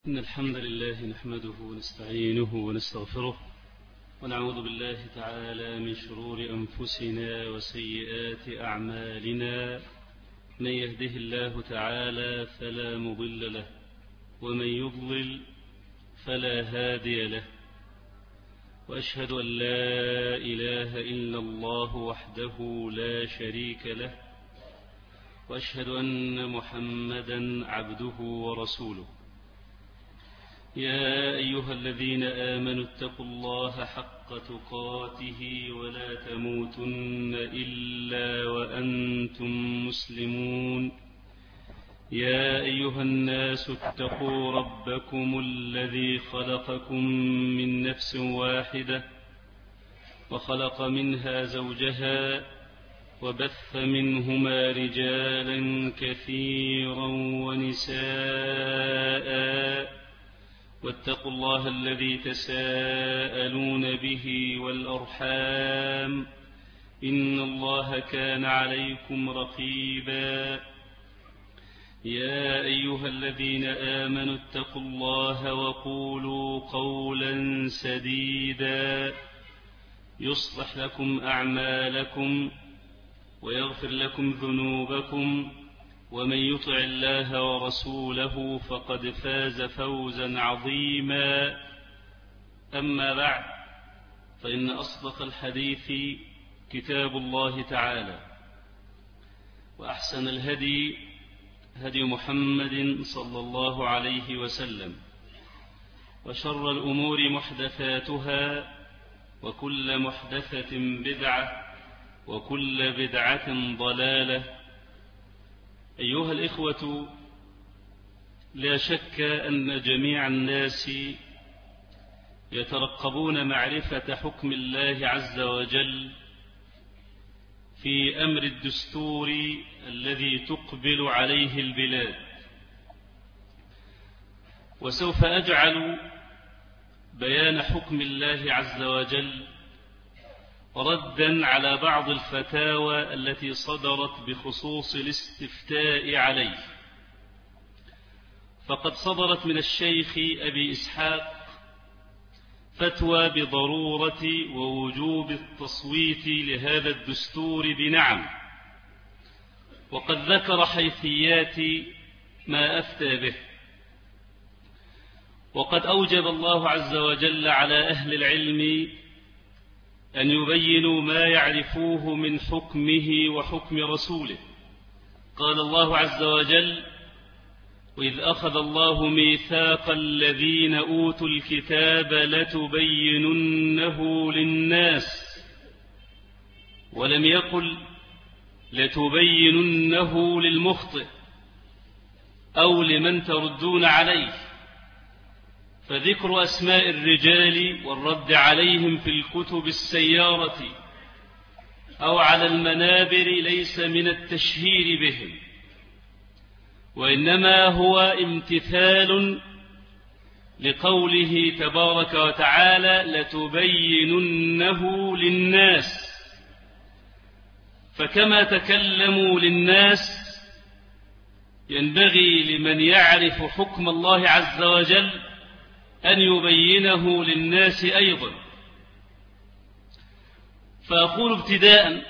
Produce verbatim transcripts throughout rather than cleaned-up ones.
إن الحمد لله نحمده ونستعينه ونستغفره ونعوذ بالله تعالى من شرور أنفسنا وسيئات أعمالنا. من يهده الله تعالى فلا مضل له ومن يضلل فلا هادي له، وأشهد أن لا إله إلا الله وحده لا شريك له، وأشهد أن محمدا عبده ورسوله. يا أيها الذين آمنوا اتقوا الله حق تقاته ولا تموتن إلا وأنتم مسلمون. يا أيها الناس اتقوا ربكم الذي خلقكم من نفس واحدة وخلق منها زوجها وبث منهما رجالا كثيرا ونساء، واتقوا الله الذي تساءلون به والأرحام إن الله كان عليكم رقيبا. يا أيها الذين آمنوا اتقوا الله وقولوا قولا سديدا يصلح لكم أعمالكم ويغفر لكم ذنوبكم، ومن يطع الله ورسوله فقد فاز فوزا عظيما. أما بعد، فإن أصدق الحديث كتاب الله تعالى، وأحسن الهدي هدي محمد صلى الله عليه وسلم، وشر الأمور محدثاتها، وكل محدثة بدعة، وكل بدعة ضلالة. أيها الإخوة، لا شك أن جميع الناس يترقبون معرفة حكم الله عز وجل في أمر الدستور الذي تقبل عليه البلاد، وسوف أجعل بيان حكم الله عز وجل ردا على بعض الفتاوى التي صدرت بخصوص الاستفتاء عليه. فقد صدرت من الشيخ أبي إسحاق فتوى بضرورة ووجوب التصويت لهذا الدستور بنعم، وقد ذكر حيثيات ما أفتى به. وقد أوجب الله عز وجل على أهل العلم أن يبينوا ما يعرفوه من حكمه وحكم رسوله. قال الله عز وجل: وإذ أخذ الله ميثاق الذين أوتوا الكتاب لتبيننه للناس، ولم يقل لتبيننه للمخطئ أو لمن تردون عليه. فذكر أسماء الرجال والرد عليهم في الكتب السيارة أو على المنابر ليس من التشهير بهم، وإنما هو امتثال لقوله تبارك وتعالى: لتبيننه للناس. فكما تكلموا للناس، ينبغي لمن يعرف حكم الله عز وجل أن يبينه للناس أيضا. فأقول ابتداء: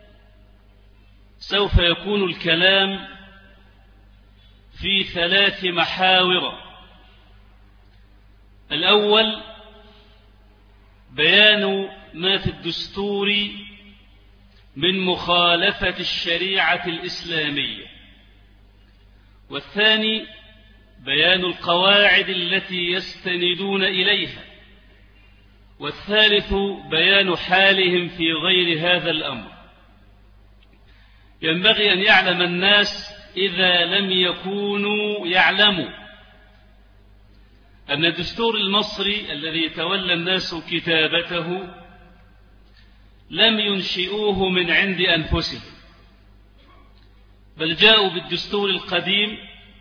سوف يكون الكلام في ثلاث محاور. الأول بيان ما في الدستور من مخالفة الشريعة الإسلامية، والثاني بيان القواعد التي يستندون إليها، والثالث بيان حالهم في غير هذا الأمر. ينبغي أن يعلم الناس إذا لم يكونوا يعلموا أن الدستور المصري الذي تولى الناس كتابته لم ينشئوه من عند أنفسهم، بل جاءوا بالدستور القديم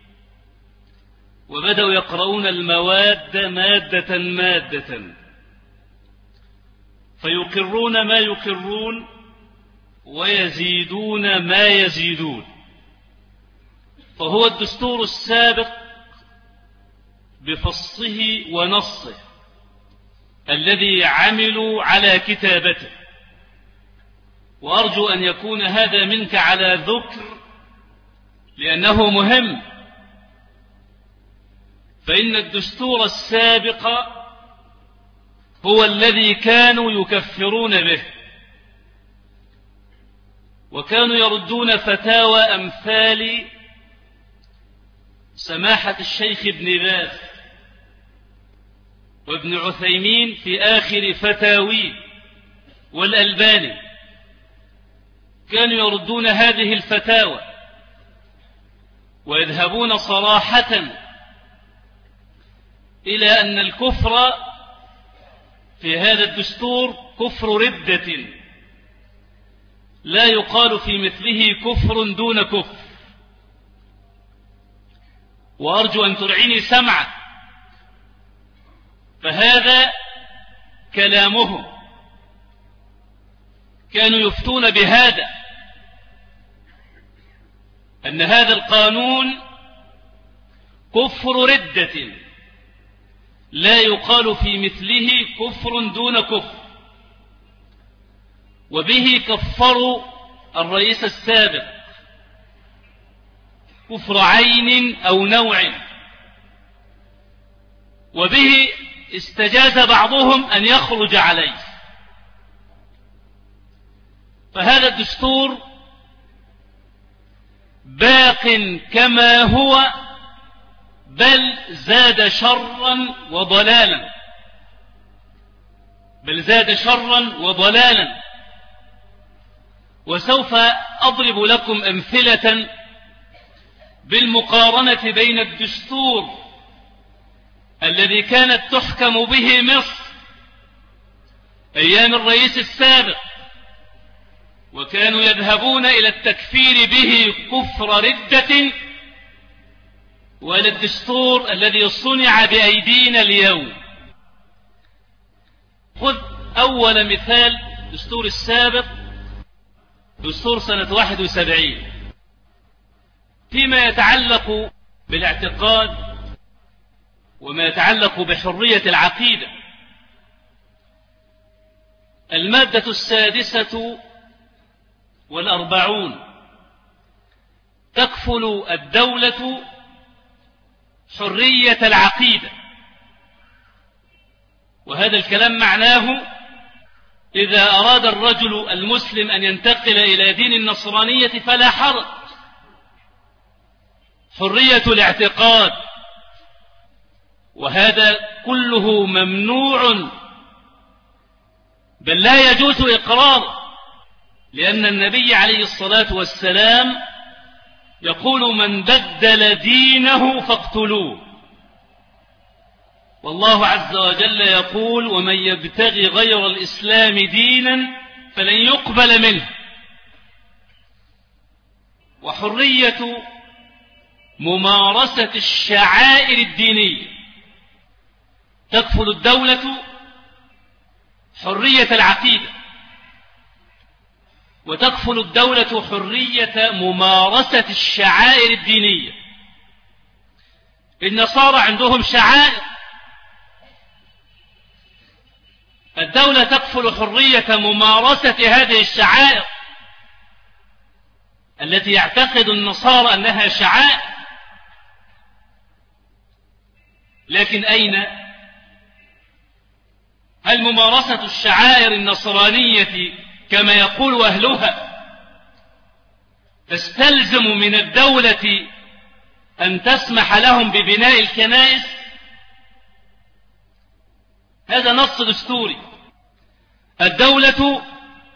وبدأوا يقرؤون المواد مادة مادة، فيقرون ما يقرون ويزيدون ما يزيدون. فهو الدستور السابق بفصه ونصه الذي عملوا على كتابته، وأرجو أن يكون هذا منك على ذكر لأنه مهم. فإن الدستور السابق هو الذي كانوا يكفرون به، وكانوا يردون فتاوى أمثال سماحة الشيخ ابن باز وابن عثيمين في آخر فتاويه والألباني، كانوا يردون هذه الفتاوى ويذهبون صراحة إلى أن الكفر في هذا الدستور كفر ردة، لا يقال في مثله كفر دون كفر. وأرجو أن ترعيني سمعا، فهذا كلامهم، كانوا يفتون بهذا، أن هذا القانون كفر ردة لا يقال في مثله كفر دون كفر. وبه كفروا الرئيس السابق كفر عين أو نوع، وبه استجاز بعضهم أن يخرج عليه. فهذا الدستور باق كما هو، بل زاد شرا وضلالا، بل زاد شرا وضلالا. وسوف أضرب لكم أمثلة بالمقارنة بين الدستور الذي كانت تحكم به مصر أيام الرئيس السابق وكانوا يذهبون إلى التكفير به كفر ردة، وإلى الدستور الذي صنع بأيدينا اليوم. خذ أول مثال، الدستور السابق دستور سنة واحد وسبعين فيما يتعلق بالاعتقاد وما يتعلق بحرية العقيدة. المادة السادسة والأربعون تكفل الدولة حرية العقيدة، وهذا الكلام معناه إذا أراد الرجل المسلم أن ينتقل إلى دين النصرانية فلا حرج، حرية الاعتقاد، وهذا كله ممنوع بل لا يجوز إقراره، لأن النبي عليه الصلاة والسلام يقول من بدل دينه فاقتلوه، والله عز وجل يقول ومن يبتغي غير الإسلام دينا فلن يقبل منه. وحرية ممارسة الشعائر الدينية تكفل الدولة حرية العقيدة، وتكفل الدولة حرية ممارسة الشعائر الدينية. النصارى عندهم شعائر، الدولة تكفل حرية ممارسة هذه الشعائر التي يعتقد النصارى أنها شعائر. لكن أين؟ هل ممارسة الشعائر النصرانية كما يقول أهلها تستلزم من الدولة أن تسمح لهم ببناء الكنائس؟ هذا نص دستوري. الدولة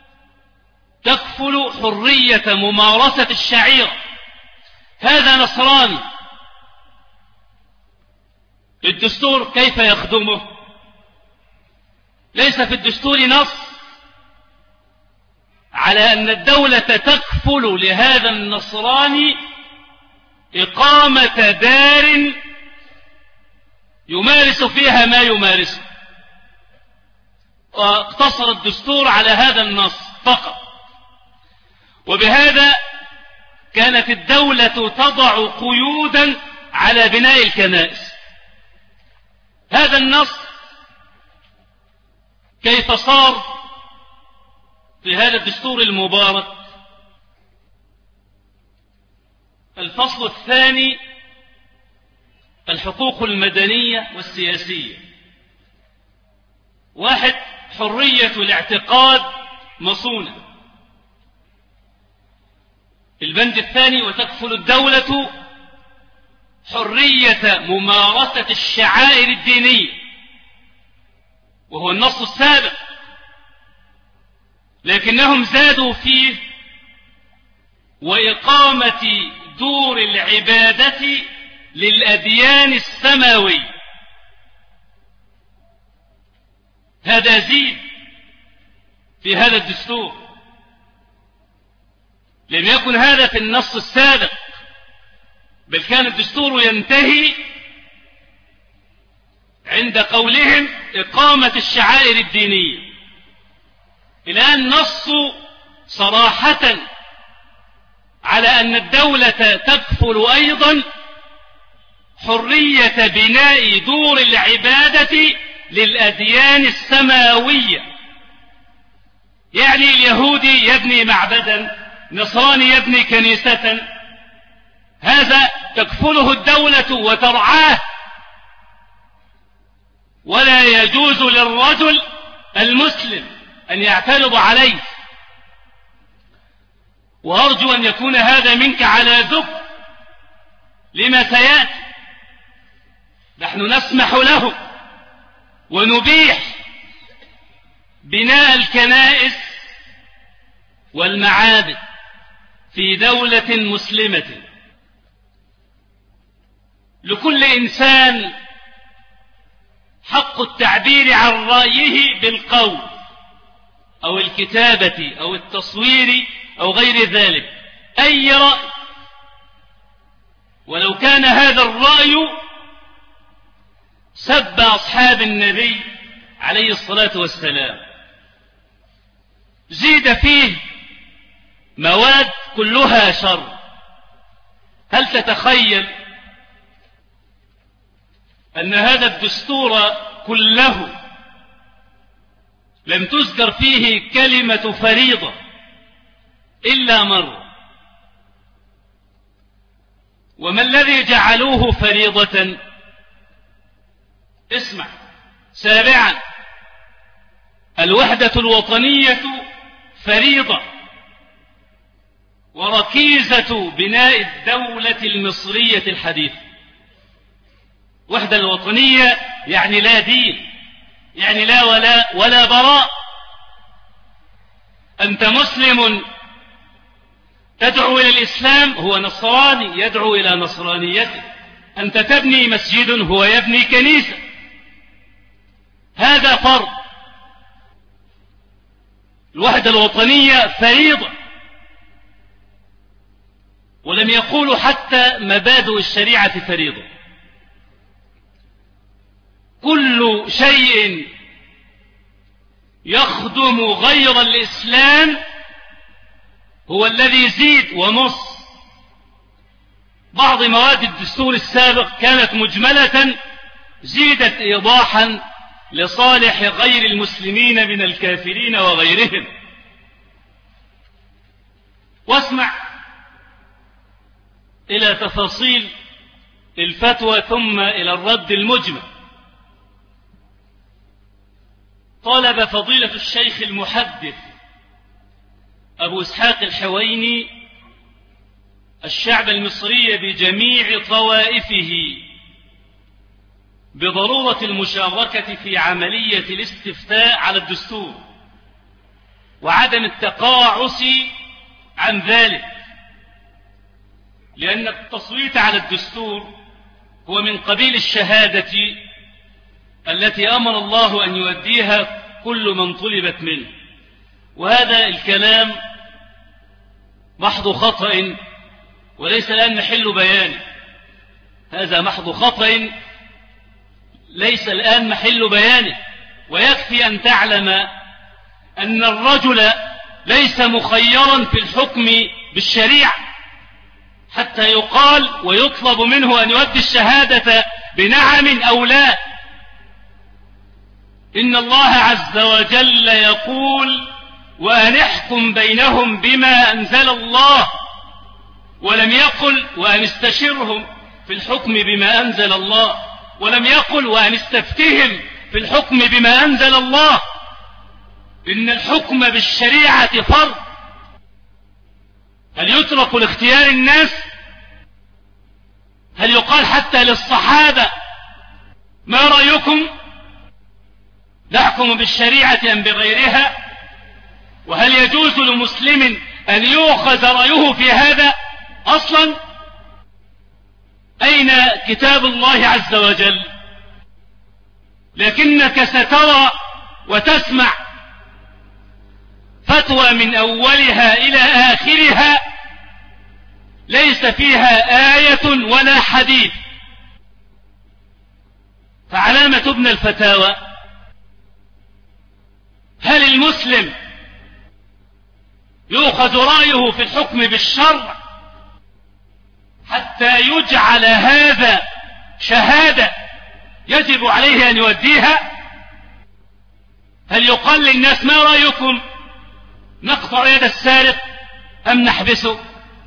تكفل حرية ممارسة الشعيرة، هذا نصراني. الدستور كيف يخدمه؟ ليس في الدستور نص على أن الدولة تكفل لهذا النصراني إقامة دار يمارس فيها ما يمارسه، واقتصر الدستور على هذا النص فقط. وبهذا كانت الدولة تضع قيودا على بناء الكنائس، هذا النص كيف صار في هذا الدستور المبارك. الفصل الثاني: الحقوق المدنية والسياسية. واحد: حرية الاعتقاد مصونة. البند الثاني: وتكفل الدولة حرية ممارسة الشعائر الدينية، وهو النص السابق، لكنهم زادوا فيه: وإقامة دور العبادة للأديان السماوية. هذا زيد في هذا الدستور، لم يكن هذا في النص السابق، بل كان الدستور ينتهي عند قولهم إقامة الشعائر الدينية. الآن نصوا صراحة على أن الدولة تكفل أيضا حرية بناء دور العبادة للأديان السماوية، يعني اليهودي يبني معبدا، نصراني يبني كنيسة، هذا تكفله الدولة وترعاه، ولا يجوز للرجل المسلم أن يعترض عليه. وأرجو أن يكون هذا منك على ذكر لما سيأتي. نحن نسمح له ونبيح بناء الكنائس والمعابد في دولة مسلمة. لكل إنسان حق التعبير عن رأيه بالقول أو الكتابة أو التصوير أو غير ذلك، أي رأي، ولو كان هذا الرأي سب أصحاب النبي عليه الصلاة والسلام. زيد فيه مواد كلها شر. هل تتخيل أن هذا الدستور كله لم تذكر فيه كلمة فريضة إلا مرة؟ وما الذي جعلوه فريضة؟ اسمع. سابعا: الوحدة الوطنية فريضة وركيزة بناء الدولة المصرية الحديثة. وحدة الوطنية يعني لا دين، يعني لا ولا ولا براء. أنت مسلم تدعو إلى الإسلام، هو نصراني يدعو إلى نصرانيته. أنت تبني مسجد، هو يبني كنيسة. هذا فرض. الوحدة الوطنية فريضة. ولم يقولوا حتى مبادئ الشريعة فريضة. كل شيء يخدم غير الإسلام هو الذي يزيد ونص. بعض مواد الدستور السابق كانت مجملة، زيدت إيضاحا لصالح غير المسلمين من الكافرين وغيرهم. واسمع إلى تفاصيل الفتوى ثم إلى الرد المجمل. طالب فضيلة الشيخ المحدث أبو إسحاق الحويني الشعب المصري بجميع طوائفه بضرورة المشاركة في عملية الاستفتاء على الدستور وعدم التقاعس عن ذلك، لأن التصويت على الدستور هو من قبيل الشهادة التي أمر الله أن يؤديها كل من طلبت منه. وهذا الكلام محض خطأ وليس الآن محل بيانه. هذا محض خطأ ليس الآن محل بيانه. ويكفي أن تعلم أن الرجل ليس مخيرا في الحكم بالشريعة حتى يقال ويطلب منه أن يؤدي الشهادة بنعم أو لا. إن الله عز وجل يقول وأن احكم بينهم بما أنزل الله، ولم يقل وأن استشرهم في الحكم بما أنزل الله، ولم يقل وأن استفتهم في الحكم بما أنزل الله. إن الحكم بالشريعة فرض. هل يترك لاختيار الناس؟ هل يقال حتى للصحابة ما رأيكم؟ نحكم بالشريعة أم بغيرها؟ وهل يجوز لمسلم أن يؤخذ رأيه في هذا أصلا؟ أين كتاب الله عز وجل؟ لكنك سترى وتسمع فتوى من أولها إلى آخرها ليس فيها آية ولا حديث. فعلامة ابن الفتاوى، هل المسلم يؤخذ رأيه في الحكم بالشرع حتى يجعل هذا شهادة يجب عليه أن يوديها؟ هل يقال للناس ما رأيكم، نقطع يد السارق أم نحبسه؟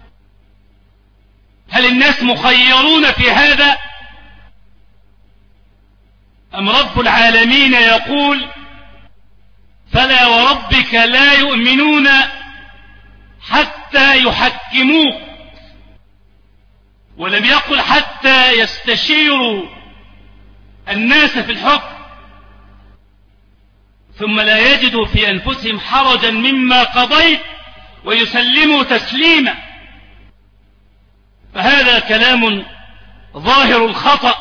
هل الناس مخيرون في هذا؟ أم رب العالمين يقول فلا وربك لا يؤمنون حتى يحكموك، ولم يقل حتى يستشيروا الناس في الحكم ثم لا يجدوا في أنفسهم حرجا مما قضيت ويسلموا تسليما. فهذا كلام ظاهر الخطأ،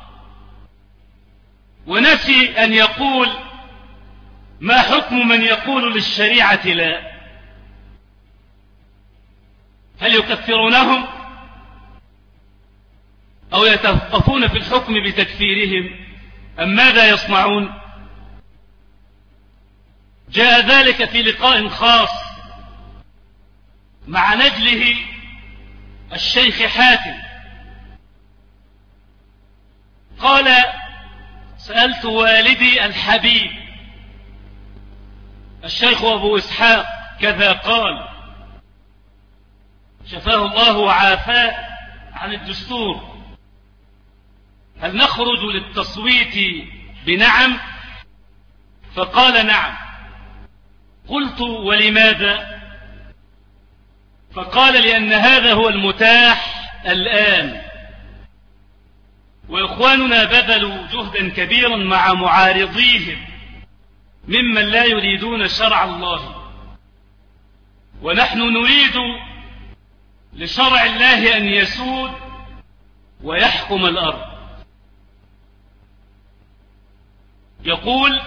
ونسي أن يقول ما حكم من يقول للشريعة لا؟ هل يكفرونهم أو يتوقفون في الحكم بتكفيرهم أم ماذا يصنعون؟ جاء ذلك في لقاء خاص مع نجله الشيخ حاتم، قال سألت والدي الحبيب الشيخ أبو إسحاق كذا قال شفاه الله وعافاه عن الدستور، هل نخرج للتصويت بنعم؟ فقال نعم. قلت ولماذا؟ فقال لأن هذا هو المتاح الآن، وإخواننا بذلوا جهدا كبيرا مع معارضيهم ممن لا يريدون شرع الله، ونحن نريد لشرع الله أن يسود ويحكم الأرض. يقول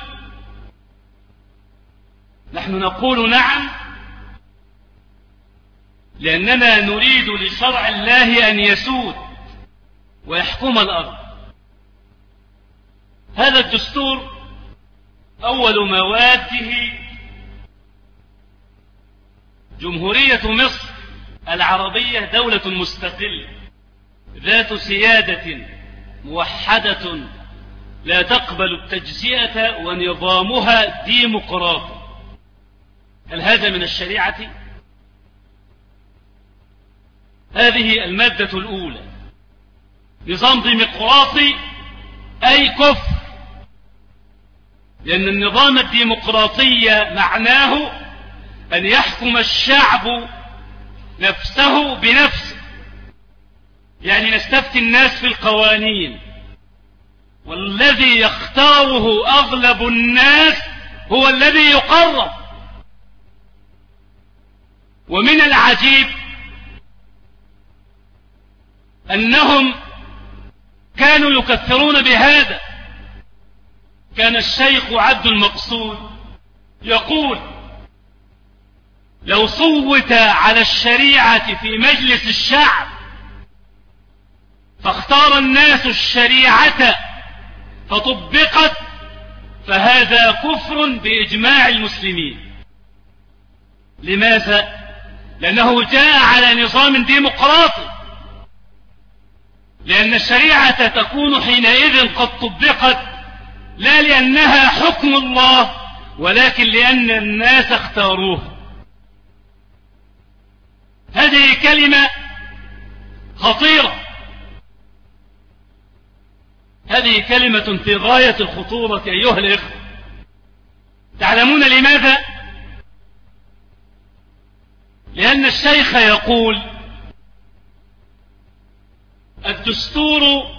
نحن نقول نعم لأننا نريد لشرع الله أن يسود ويحكم الأرض. هذا الدستور أول مواده جمهورية مصر العربية دولة مستقلة ذات سيادة موحدة لا تقبل التجزئة ونظامها ديمقراطي. هل هذا من الشريعة؟ هذه المادة الأولى، نظام ديمقراطي أي كفر، لأن النظام الديمقراطي معناه أن يحكم الشعب نفسه بنفسه، يعني نستفتي الناس في القوانين، والذي يختاره أغلب الناس هو الذي يقرر. ومن العجيب أنهم كانوا يكفرون بهذا. كان الشيخ عبد المقصود يقول لو صوت على الشريعة في مجلس الشعب فاختار الناس الشريعة فطبقت فهذا كفر بإجماع المسلمين. لماذا؟ لأنه جاء على نظام ديمقراطي، لأن الشريعة تكون حينئذ قد طبقت لا لأنها حكم الله، ولكن لأن الناس اختاروه. هذه كلمة خطيرة، هذه كلمة في غاية الخطورة أيها الإخوة. تعلمون لماذا؟ لأن الشيخ يقول الدستور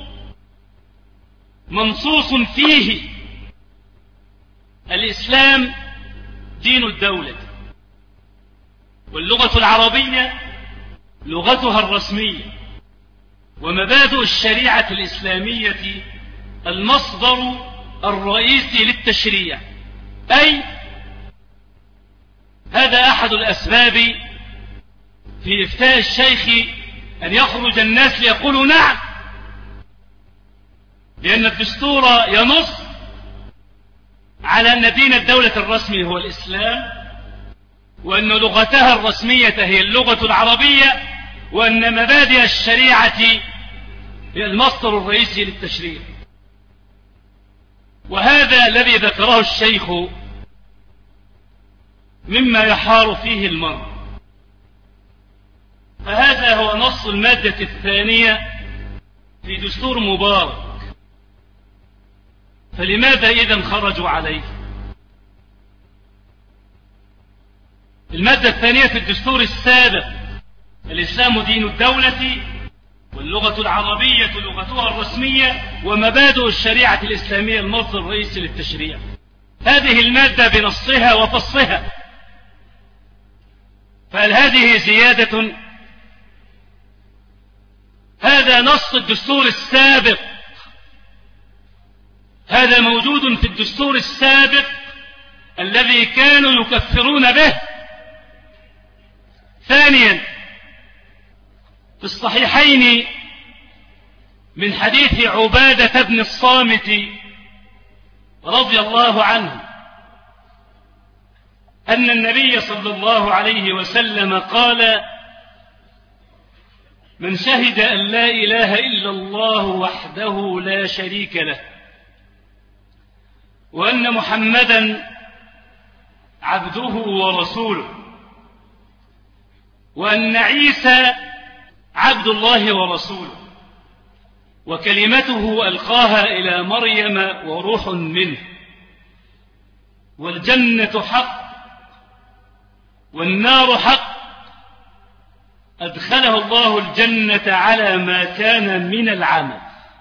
منصوص فيه الإسلام دين الدولة، واللغة العربية لغتها الرسمية، ومبادئ الشريعة الإسلامية المصدر الرئيسي للتشريع. أي هذا أحد الأسباب في إفتاء الشيخ أن يخرج الناس ليقولوا نعم، لأن الدستور ينص على أن دين الدولة الرسمي هو الإسلام، وأن لغتها الرسمية هي اللغة العربية، وأن مبادئ الشريعة هي المصدر الرئيسي للتشريع. وهذا الذي ذكره الشيخ مما يحار فيه المرء. فهذا هو نص المادة الثانية في دستور مبارك. فلماذا إذن خرجوا عليه؟ المادة الثانية في الدستور السابق: الإسلام دين الدولة، واللغة العربية لغتها الرسمية، ومبادئ الشريعة الإسلامية المصدر الرئيسي للتشريع. هذه المادة بنصها وفصها. فهل هذه زيادة؟ هذا نص الدستور السابق، هذا موجود في الدستور السابق الذي كانوا يكفرون به. ثانيا، في الصحيحين من حديث عبادة بن الصامت رضي الله عنه أن النبي صلى الله عليه وسلم قال: من شهد أن لا إله إلا الله وحده لا شريك له، وأن محمدا عبده ورسوله، وأن عيسى عبد الله ورسوله، وكلمته ألقاها إلى مريم وروح منه، والجنة حق والنار حق، أدخله الله الجنة على ما كان من العمل.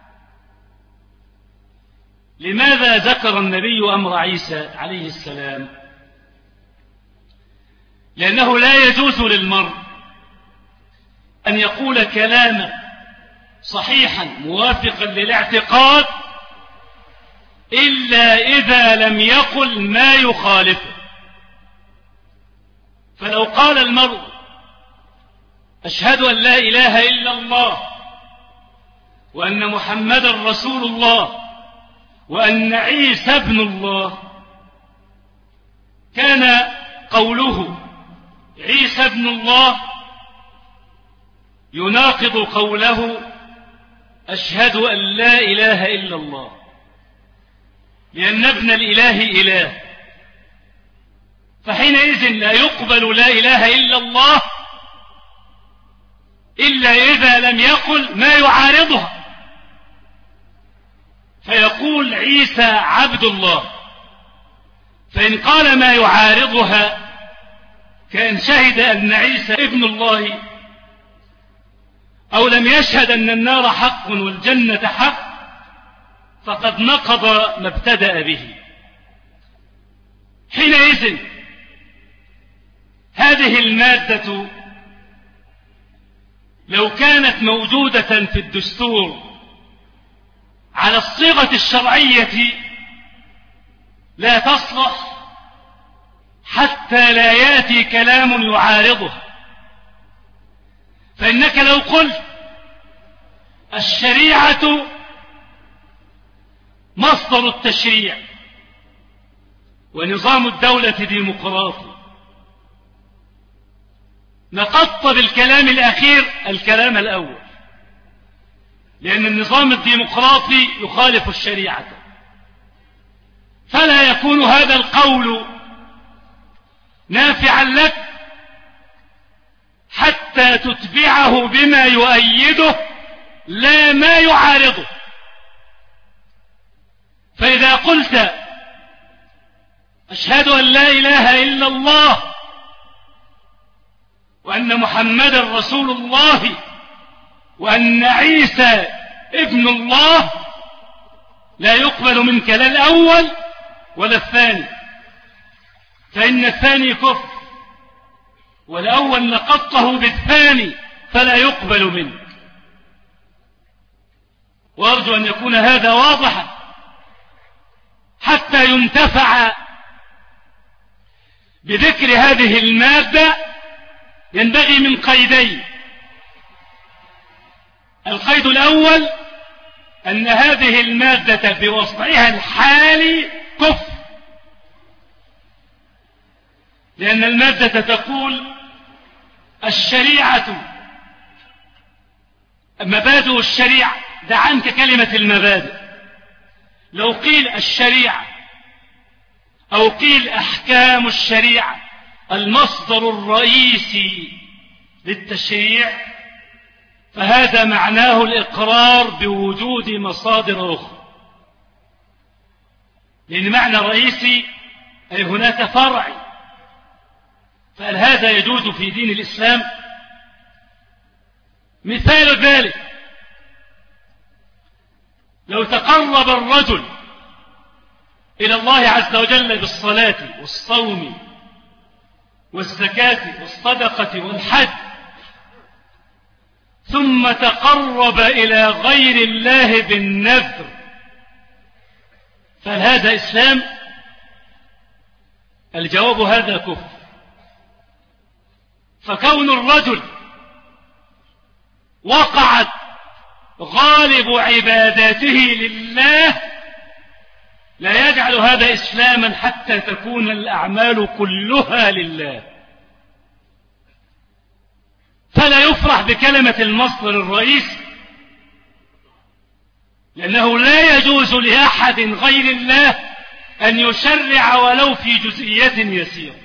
لماذا ذكر النبي أمر عيسى عليه السلام؟ لأنه لا يجوز للمرء أن يقول كلاما صحيحا موافقا للاعتقاد إلا إذا لم يقل ما يخالفه. فلو قال المرء: أشهد أن لا إله إلا الله، وأن محمدا رسول الله، وأن عيسى ابن الله، كان قوله عيسى ابن الله يناقض قوله أشهد أن لا إله إلا الله، لأن ابن الإله إله. فحينئذ لا يقبل لا إله إلا الله إلا إذا لم يقل ما يعارضها، فيقول عيسى عبد الله. فإن قال ما يعارضها كأن شهد أن عيسى ابن الله، أو لم يشهد أن النار حق والجنة حق، فقد نقض ما ابتدأ به. حينئذ هذه المادة لو كانت موجودة في الدستور على الصيغة الشرعية لا تصلح حتى لا يأتي كلام يعارضها. فإنك لو قلت الشريعة مصدر التشريع ونظام الدولة ديمقراطي، نقضت بالكلام الأخير الكلام الأول، لأن النظام الديمقراطي يخالف الشريعة. يكون هذا القول نافعا لك حتى تتبعه بما يؤيده لا ما يعارضه. فإذا قلت أشهد أن لا إله إلا الله وأن محمدا رسول الله وأن عيسى ابن الله، لا يقبل منك لا الأول ولا الثاني، فإن الثاني كفر، والأول نقضته بالثاني فلا يقبل منك. وأرجو أن يكون هذا واضحا حتى ينتفع بذكر هذه المادة. ينبغي من قيدين: القيد الأول أن هذه المادة بوضعها الحالي كفر، لأن المادة تقول الشريعة مبادئ الشريعة. دع عنك كلمة المبادئ، لو قيل الشريعة أو قيل أحكام الشريعة المصدر الرئيسي للتشريع، فهذا معناه الإقرار بوجود مصادر أخرى، لأن معنى رئيسي أي هناك فرع. فهل هذا يجوز في دين الإسلام؟ مثال ذلك لو تقرب الرجل إلى الله عز وجل بالصلاة والصوم والزكاة والصدقة والحج، ثم تقرب إلى غير الله بالنذر، فهل هذا إسلام؟ الجواب هذا كفر. فكون الرجل وقعت غالب عباداته لله لا يجعل هذا إسلاما حتى تكون الأعمال كلها لله. فلا يفرح بكلمة المصدر الرئيسي، لأنه لا يجوز لأحد غير الله أن يشرع ولو في جزئية يسيرة.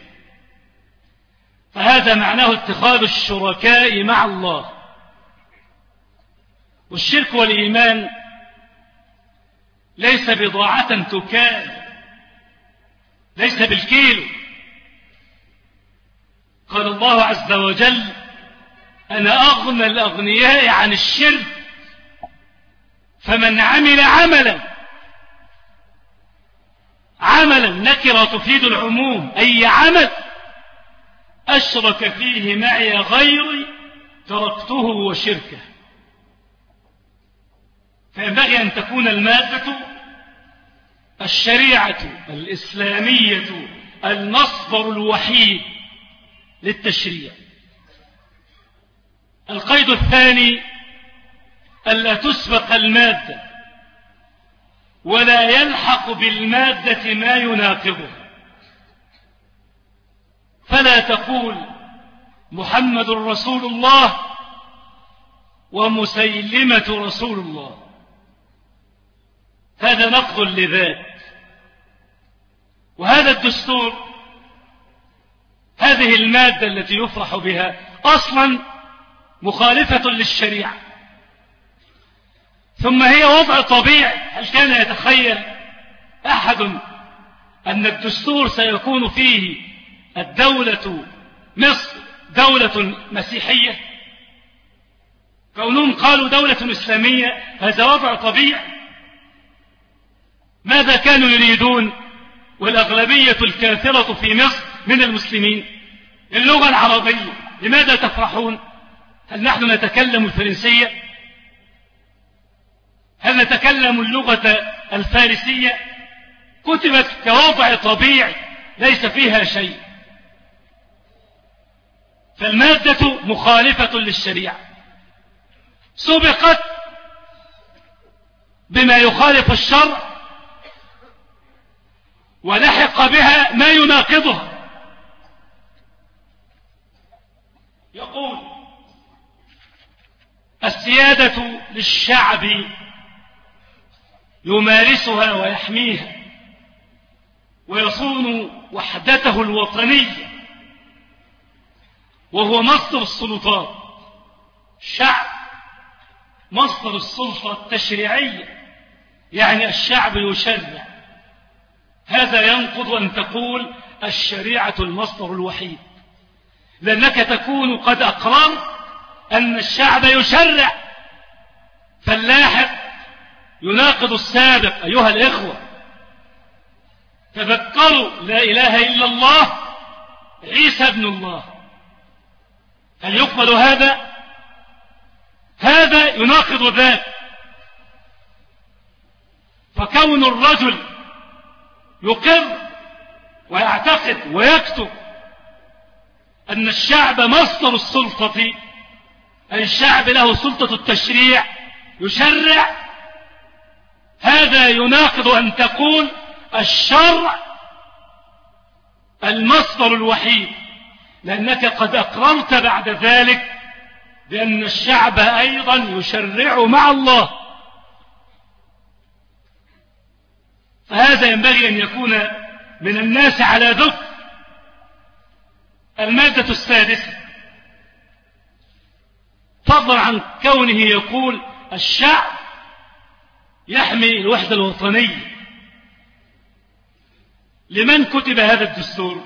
فهذا معناه اتخاذ الشركاء مع الله. والشرك والإيمان ليس بضاعة تكال، ليس بالكيلو. قال الله عز وجل أنا أغنى الأغنياء عن الشرك، فمن عمل عملا عملا نكرة تفيد العموم، أي عمل أشرك فيه معي غيري تركته وشركه. فينبغي أن تكون المادة الشريعة الإسلامية المصدر الوحيد للتشريع. القيد الثاني ألا تسبق المادة ولا يلحق بالمادة ما يناقضها. فلا تقول محمد رسول الله ومسيلمة رسول الله، هذا نقض لذات. وهذا الدستور، هذه المادة التي يفرح بها أصلا مخالفة للشريعة، ثم هي وضع طبيعي. هل كان يتخيل أحد أن الدستور سيكون فيه الدولة مصر دولة مسيحية؟ كونهم قالوا دولة إسلامية هذا وضع طبيعي. ماذا كانوا يريدون والأغلبية الكافرة في مصر من المسلمين؟ اللغة العربية. لماذا تفرحون؟ هل نحن نتكلم الفرنسية؟ هل نتكلم اللغة الفارسية؟ كتبت كوضع طبيعي ليس فيها شيء. فالمادة مخالفة للشريعة، سبقت بما يخالف الشرع ولحق بها ما يناقضها. يقول السيادة للشعب يمارسها ويحميها، ويصون وحدته الوطنية، وهو مصدر السلطات. الشعب مصدر السلطة التشريعية، يعني الشعب يشرع. هذا ينقض أن تقول الشريعة المصدر الوحيد، لأنك تكون قد أقررت أن الشعب يشرع، فاللاحق يناقض السابق. أيها الإخوة، تذكروا لا إله إلا الله، عيسى ابن الله. هل يقبل هذا؟ هذا يناقض ذاك. فكون الرجل يقر ويعتقد ويكتب أن الشعب مصدر السلطة، أي الشعب له سلطة التشريع يشرع، هذا يناقض أن تقول الشرع المصدر الوحيد، لأنك قد أقررت بعد ذلك بأن الشعب أيضا يشرع مع الله. فهذا ينبغي أن يكون من الناس على ذكر. المادة السادسة، فضلا عن كونه يقول الشعب يحمي الوحدة الوطنية. لمن كتب هذا الدستور؟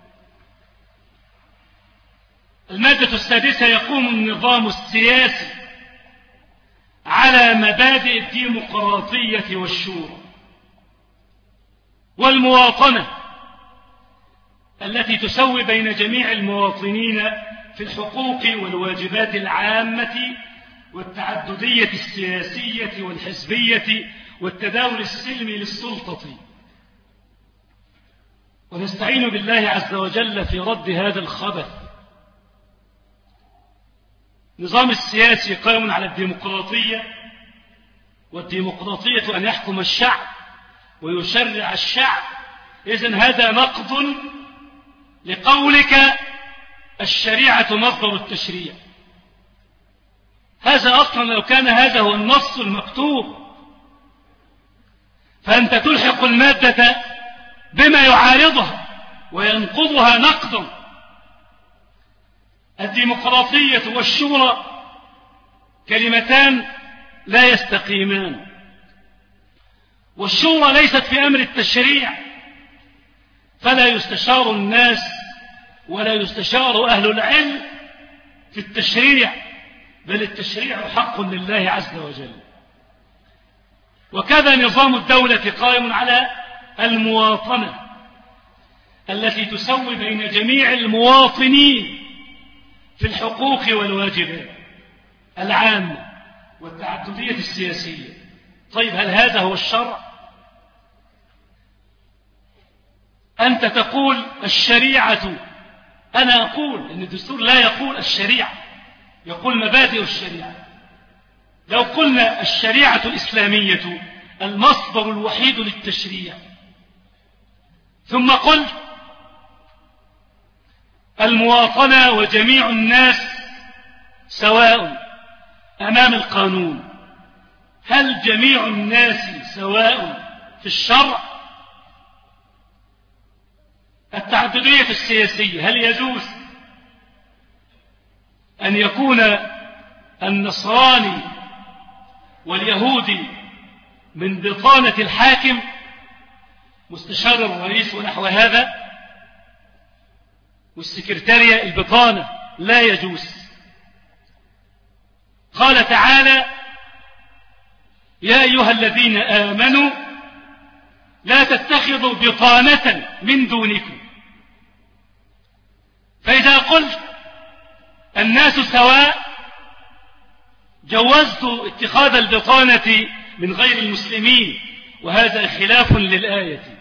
المادة السادسة، يقوم النظام السياسي على مبادئ الديمقراطية والشورى والمواطنة التي تسوي بين جميع المواطنين في الحقوق والواجبات العامة والتعددية السياسية والحزبية والتداول السلمي للسلطة. ونستعين بالله عز وجل في رد هذا الخبث. نظام السياسي قائم على الديمقراطية، والديمقراطية أن يحكم الشعب ويشرع الشعب. إذن هذا نقض لقولك الشريعة مصدر التشريع. هذا أصلا لو كان هذا هو النص المكتوب، فأنت تلحق المادة بما يعارضها وينقضها نقضا. الديمقراطية والشورى كلمتان لا يستقيمان، والشورى ليست في أمر التشريع، فلا يستشار الناس ولا يستشار أهل العلم في التشريع، بل التشريع حق لله عز وجل. وكذا نظام الدولة قائم على المواطنة التي تسوي بين جميع المواطنين في الحقوق والواجبات العامة والتعددية السياسية. طيب، هل هذا هو الشرع؟ أنت تقول الشريعة، أنا أقول أن الدستور لا يقول الشريعة، يقول مبادئ الشريعة. لو قلنا الشريعة الإسلامية المصدر الوحيد للتشريع، ثم قلت المواطنة وجميع الناس سواء أمام القانون، هل جميع الناس سواء في الشرع؟ التعددية السياسية، هل يجوز أن يكون النصراني واليهودي من بطانة الحاكم مستشار الرئيس ونحو هذا، والسكرتارية البطانة؟ لا يجوز. قال تعالى: يا أيها الذين آمنوا لا تتخذوا بطانة من دونكم. فإذا قلت الناس سواء، جوزت اتخاذ البطانة من غير المسلمين، وهذا خلاف للآية.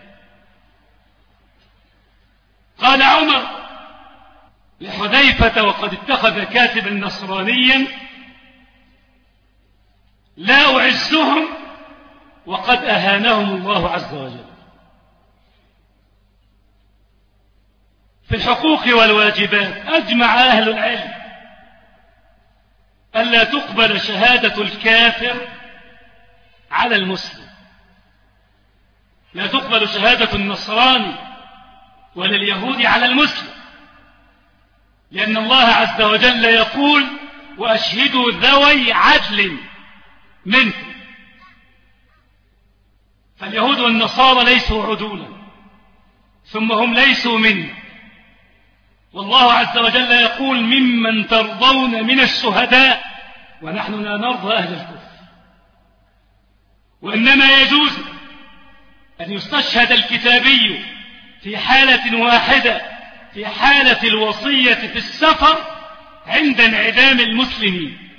قال عمر لحذيفة وقد اتخذ كاتبا نصرانيا: لا أعزهم وقد أهانهم الله عز وجل. في الحقوق والواجبات أجمع أهل العلم ألا تقبل شهادة الكافر على المسلم، لا تقبل شهادة النصراني ولا اليهودي على المسلم، لأن الله عز وجل يقول وأشهدوا ذوي عدل منكم. فاليهود والنصارى ليسوا عدولا، ثم هم ليسوا منا. والله عز وجل يقول ممن ترضون من الشهداء، ونحن لا نرضى أهل الكفر. وإنما يجوز أن يستشهد الكتابي في حالة واحدة، في حالة الوصية في السفر عند انعدام المسلمين.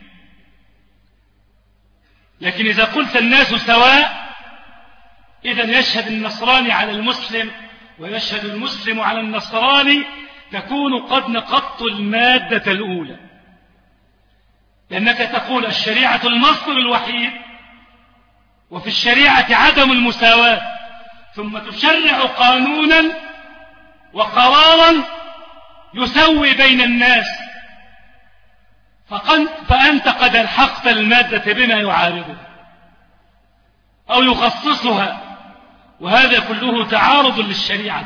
لكن إذا قلت الناس سواء، إذن يشهد النصراني على المسلم ويشهد المسلم على النصراني، تكون قد نقضت المادة الأولى، لأنك تقول الشريعة المصدر الوحيد، وفي الشريعة عدم المساواة، ثم تشرع قانونا وقرارا يسوي بين الناس، فأنت قد الحقت المادة بما يعارضها أو يخصصها، وهذا كله تعارض للشريعة.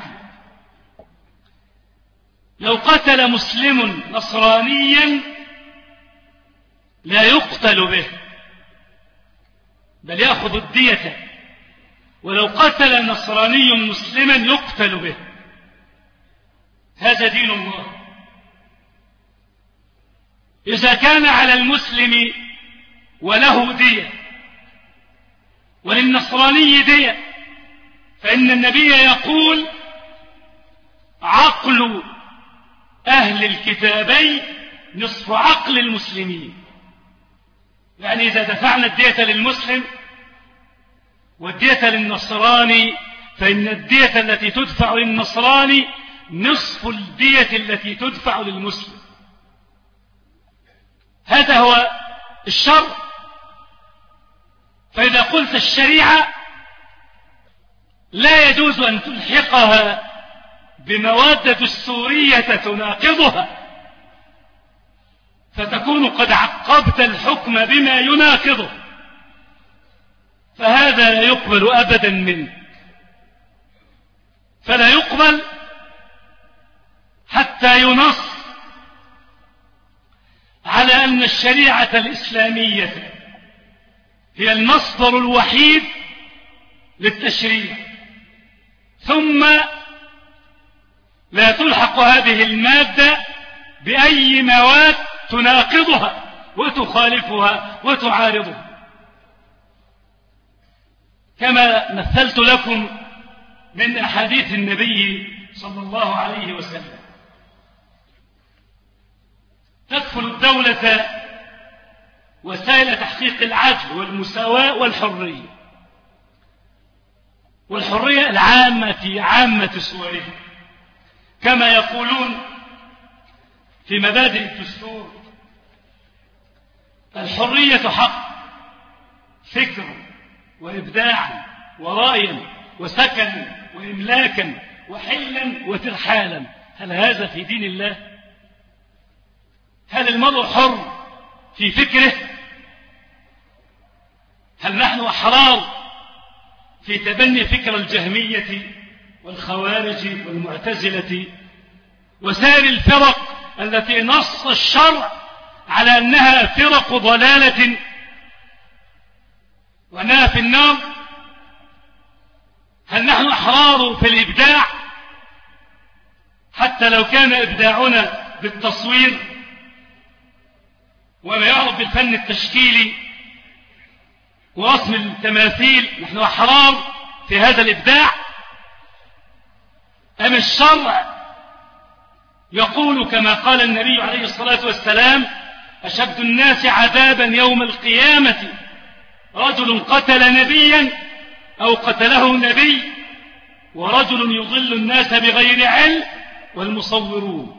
لو قتل مسلم نصرانيا لا يقتل به، بل يأخذ الدية، ولو قتل نصراني مسلما يقتل به. هذا دين الله. إذا كان على المسلم وله دية وللنصراني دية، فإن النبي يقول عقل أهل الكتابين نصف عقل المسلمين. يعني إذا دفعنا الدية للمسلم والدية للنصراني، فإن الدية التي تدفع للنصراني نصف الدية التي تدفع للمسلم. هذا هو الشرع. فإذا قلت الشريعة لا يجوز أن تلحقها بمواد دستورية تناقضها، فتكون قد عقبت الحكم بما يناقضه، فهذا لا يقبل أبدا منك. فلا يقبل حتى ينص على أن الشريعة الإسلامية هي المصدر الوحيد للتشريع، ثم لا تلحق هذه المادة بأي مواد تناقضها وتخالفها وتعارضها. كما مثلت لكم من أحاديث النبي صلى الله عليه وسلم. تكفل الدولة وسائل تحقيق العدل والمساواة والحرية، والحرية العامة في عامة صورها، كما يقولون في مبادئ الدستور: الحرية حق فكر وإبداعا ورأيا وسكنا وإملاكا وحلا وترحالا. هل هذا في دين الله؟ هل المرء حر في فكره؟ هل نحن أحرار في تبني فكر الجهمية والخوارج والمعتزلة وسائر الفرق التي نص الشرع على أنها فرق ضلالة وأنها في النار؟ هل نحن أحرار في الإبداع حتى لو كان إبداعنا بالتصوير وما يعرف بالفن التشكيلي ورسم التماثيل؟ نحن أحرار في هذا الإبداع؟ أم الشرع يقول كما قال النبي عليه الصلاة والسلام: أشد الناس عذابا يوم القيامة رجل قتل نبيا أو قتله نبي، ورجل يضل الناس بغير علم، والمصورون.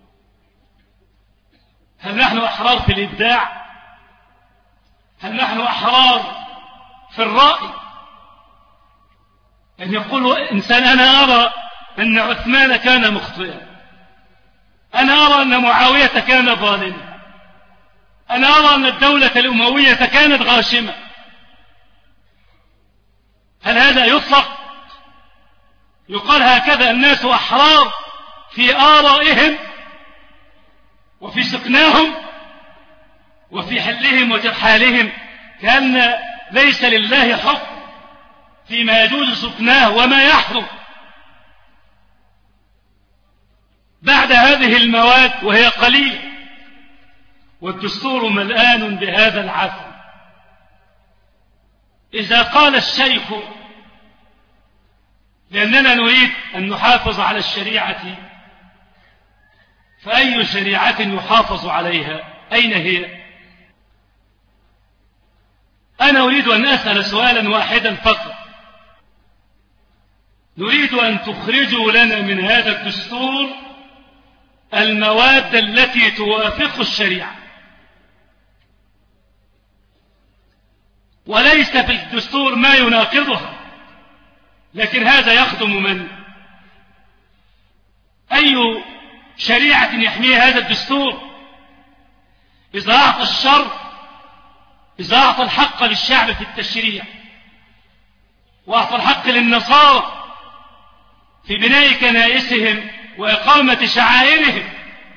هل نحن أحرار في الإبداع؟ هل نحن أحرار في الرأي؟ أن يقول إنسان: أنا أرى أن عثمان كان مخطئا، أنا أرى أن معاوية كان ظالما، أنا أرى أن الدولة الأموية كانت غاشمة. هل هذا يطلق؟ يقال هكذا الناس أحرار في آرائهم وفي سكناهم وفي حلهم وترحالهم، كأن ليس لله حكم فيما يجوز سكناه وما يحرم. بعد هذه المواد وهي قليلة، والدستور ملآن بهذا العفو. إذا قال الشيخ لأننا نريد أن نحافظ على الشريعة، فأي شريعة يحافظ عليها؟ أين هي؟ أنا أريد أن أسأل سؤالا واحدا فقط. نريد أن تخرجوا لنا من هذا الدستور المواد التي توافق الشريعة، وليس في الدستور ما يناقضها. لكن هذا يخدم من؟ أي شريعة يحميها هذا الدستور؟ إذا أعطى الشر، إذا أعطى الحق للشعب في التشريع، وأعطى الحق للنصارى في بناء كنائسهم وإقامة شعائرهم،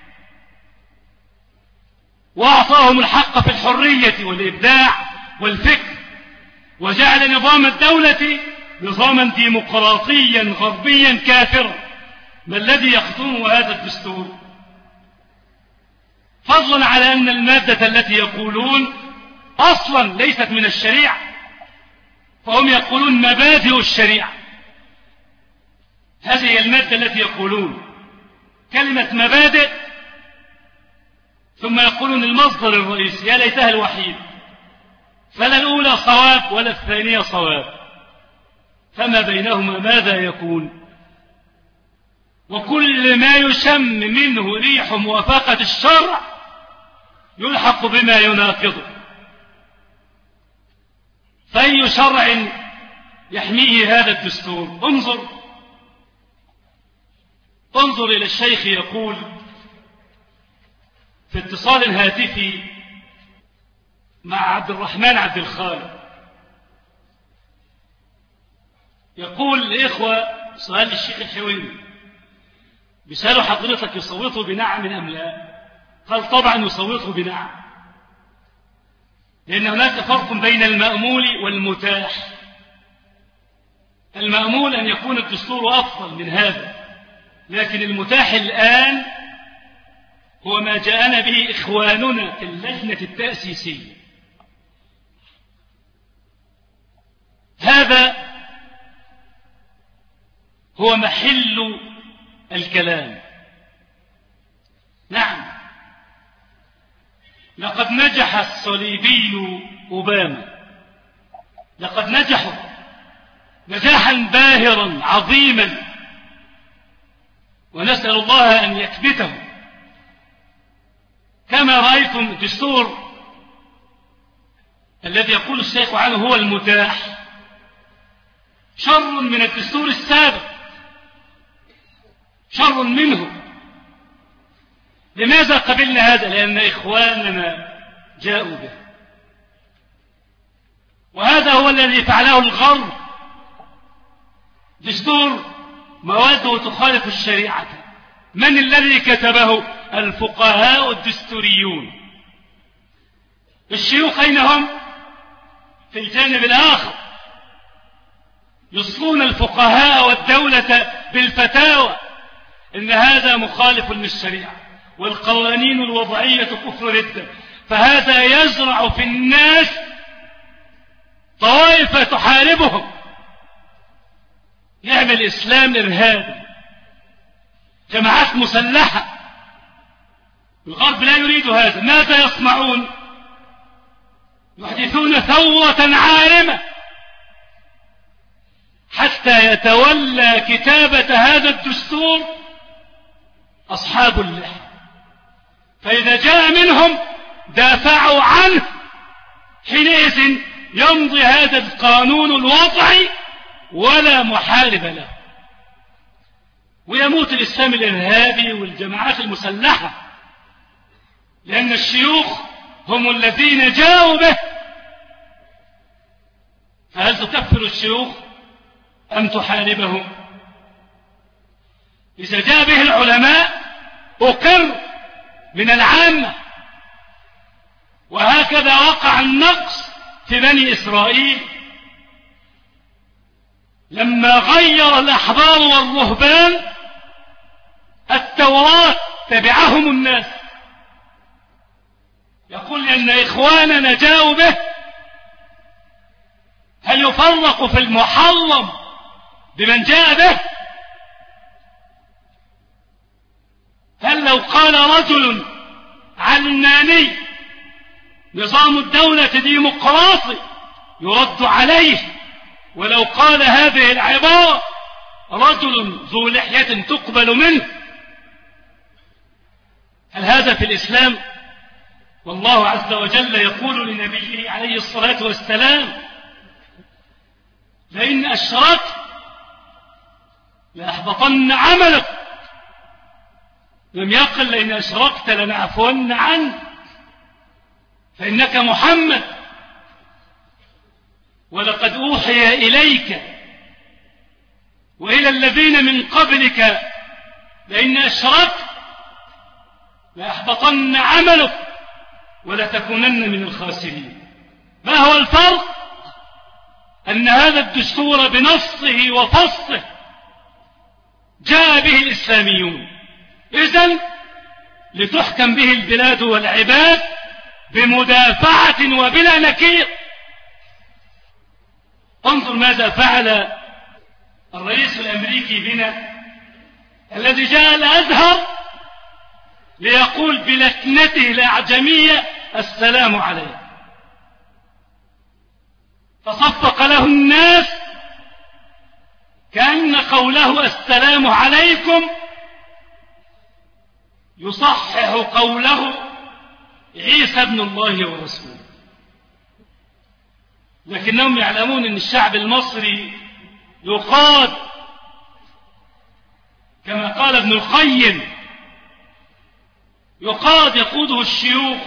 وأعطاهم الحق في الحرية والإبداع والفكر، وجعل نظام الدولة نظاما ديمقراطيا غربيا كافرا، ما الذي يخدمه هذا الدستور؟ فضلا على أن المادة التي يقولون أصلا ليست من الشريعة، فهم يقولون مبادئ الشريعة. هذه هي المادة التي يقولون كلمة مبادئ، ثم يقولون المصدر الرئيسي، يا ليتها الوحيد، فلا الأولى صواب ولا الثانية صواب، فما بينهما ماذا يكون؟ وكل ما يشم منه ريح موافقة الشرع يلحق بما يناقضه. فأي شرع يحميه هذا الدستور؟ انظر انظر إلى الشيخ يقول في اتصال هاتفي مع عبد الرحمن عبد الخالق، يقول الإخوة سؤال للشيخ الحويني، بيسألوا حضرتك يصوتوا بنعم أم لا؟ قال طبعا يصوتوا بنعم، لأن هناك فرق بين المأمول والمتاح. المأمول أن يكون الدستور أفضل من هذا، لكن المتاح الآن هو ما جاءنا به إخواننا في اللجنة التأسيسية. هذا هو محل الكلام. نعم، لقد نجح الصليبي أوباما، لقد نجحوا نجاحا باهرا عظيما، ونسأل الله أن يثبته. كما رأيتم الدستور الذي يقول الشيخ عنه هو المتاح شر من الدستور السابق، شر منه. لماذا قبلنا هذا؟ لأن إخواننا جاءوا به، وهذا هو الذي فعله الغرب. دستور مواده تخالف الشريعة، من الذي كتبه؟ الفقهاء الدستوريون. الشيوخ أين هم؟ في الجانب الآخر، يصلون الفقهاء والدولة بالفتاوى إن هذا مخالف للشريعة، والقوانين الوضعية كفر ردة. فهذا يزرع في الناس طوائف تحاربهم، يعمل إسلام إرهابي، جماعات مسلحة. الغرب لا يريد هذا. ماذا يصنعون؟ يحدثون ثورة عارمة حتى يتولى كتابة هذا الدستور أصحاب اللحى، فإذا جاء منهم دافعوا عنه، حينئذ يمضي هذا القانون الوضعي ولا محارب له، ويموت الإسلام الإرهابي والجماعات المسلحة، لأن الشيوخ هم الذين جاءوا به. فهل تكفر الشيوخ أم تحاربهم؟ إذا جاء به العلماء أقر من العامة. وهكذا وقع النقص في بني إسرائيل لما غير الأحبار والرهبان التوراة تبعهم الناس. يقول لأن إخواننا جاءوا به. هل يفرق في المحرم بمن جاء به؟ هل لو قال رجل علماني نظام الدولة ديمقراطي يرد عليه، ولو قال هذه العبارة رجل ذو لحية تقبل منه؟ هل هذا في الإسلام؟ والله عز وجل يقول لنبيه عليه الصلاة والسلام: لئن أشركت لأحبطن عملك. لم يقل لئن أشركت لنعفون عنك، فإنك محمد ولقد أوحي إليك وإلى الذين من قبلك لئن أشركت لأحبطن عملك ولتكونن من الخاسرين. ما هو الفرق؟ أن هذا الدستور بنصه وفصه جاء به الإسلاميون، إذن لتحكم به البلاد والعباد بمدافعة وبلا نكير. انظر ماذا فعل الرئيس الأمريكي بنا الذي جاء الأزهر ليقول بلكنته الأعجمية السلام عليكم، فصفق له الناس كأن قوله السلام عليكم يصحح قوله عيسى ابن الله ورسوله. لكنهم يعلمون أن الشعب المصري يقاد كما قال ابن القيم، يقاد يقوده الشيوخ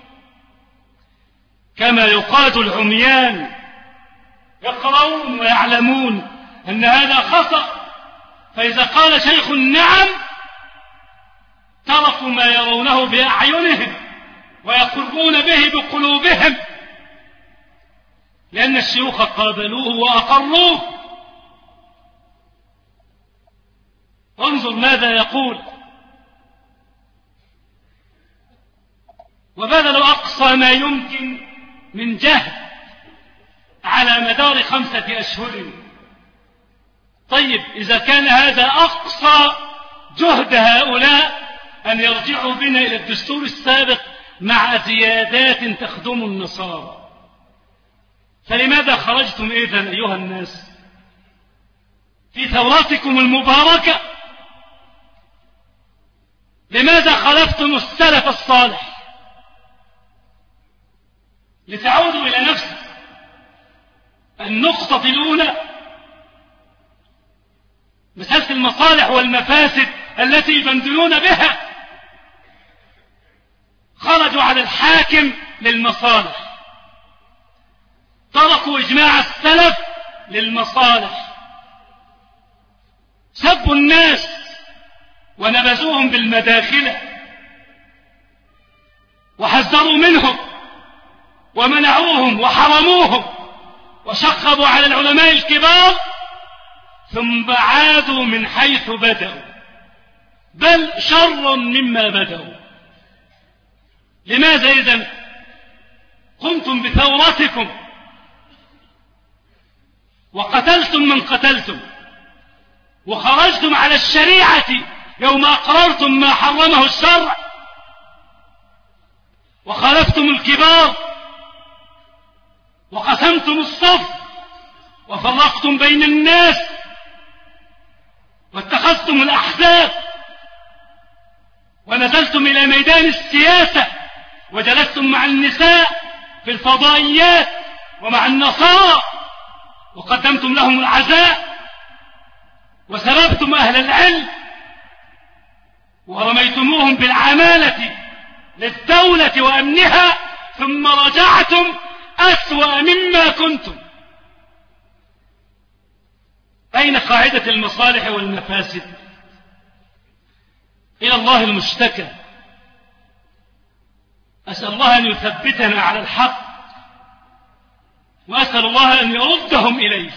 كما يقاد العميان، يقرؤون ويعلمون أن هذا خطأ، فإذا قال شيخ نعم تركوا ما يرونه بأعينهم ويقرون به بقلوبهم، لأن الشيوخ قابلوه وأقروه. انظر ماذا يقول: وبذلوا أقصى ما يمكن من جهد على مدار خمسة أشهر. طيب إذا كان هذا أقصى جهد هؤلاء أن يرجعوا بنا إلى الدستور السابق مع زيادات تخدم النصارى، فلماذا خرجتم إذن أيها الناس في ثوراتكم المباركة؟ لماذا خلفتم السلف الصالح؟ لتعودوا إلى نفس النقطة الأولى، مسألة المصالح والمفاسد التي يبندلون بها. خرجوا على الحاكم للمصالح، تركوا إجماع السلف للمصالح، سبوا الناس ونبذوهم بالمداخلة وحذروا منهم ومنعوهم وحرموهم وشخبوا على العلماء الكبار، ثم عادوا من حيث بدأوا، بل شر مما بدأوا. لماذا إذن قمتم بثورتكم وقتلتم من قتلتم وخرجتم على الشريعة يوم أقررتم ما حرمه الشرع وخالفتم الكبار وقسمتم الصف وفرقتم بين الناس واتخذتم الأحزاب ونزلتم إلى ميدان السياسة وجلستم مع النساء في الفضائيات ومع النصارى وقدمتم لهم العزاء وسببتم أهل العلم ورميتموهم بالعمالة للدولة وأمنها، ثم رجعتم أسوأ مما كنتم. أين قاعدة المصالح والمفاسد؟ إلى الله المشتكى. أسأل الله أن يثبتنا على الحق، وأسأل الله أن يردهم إليه.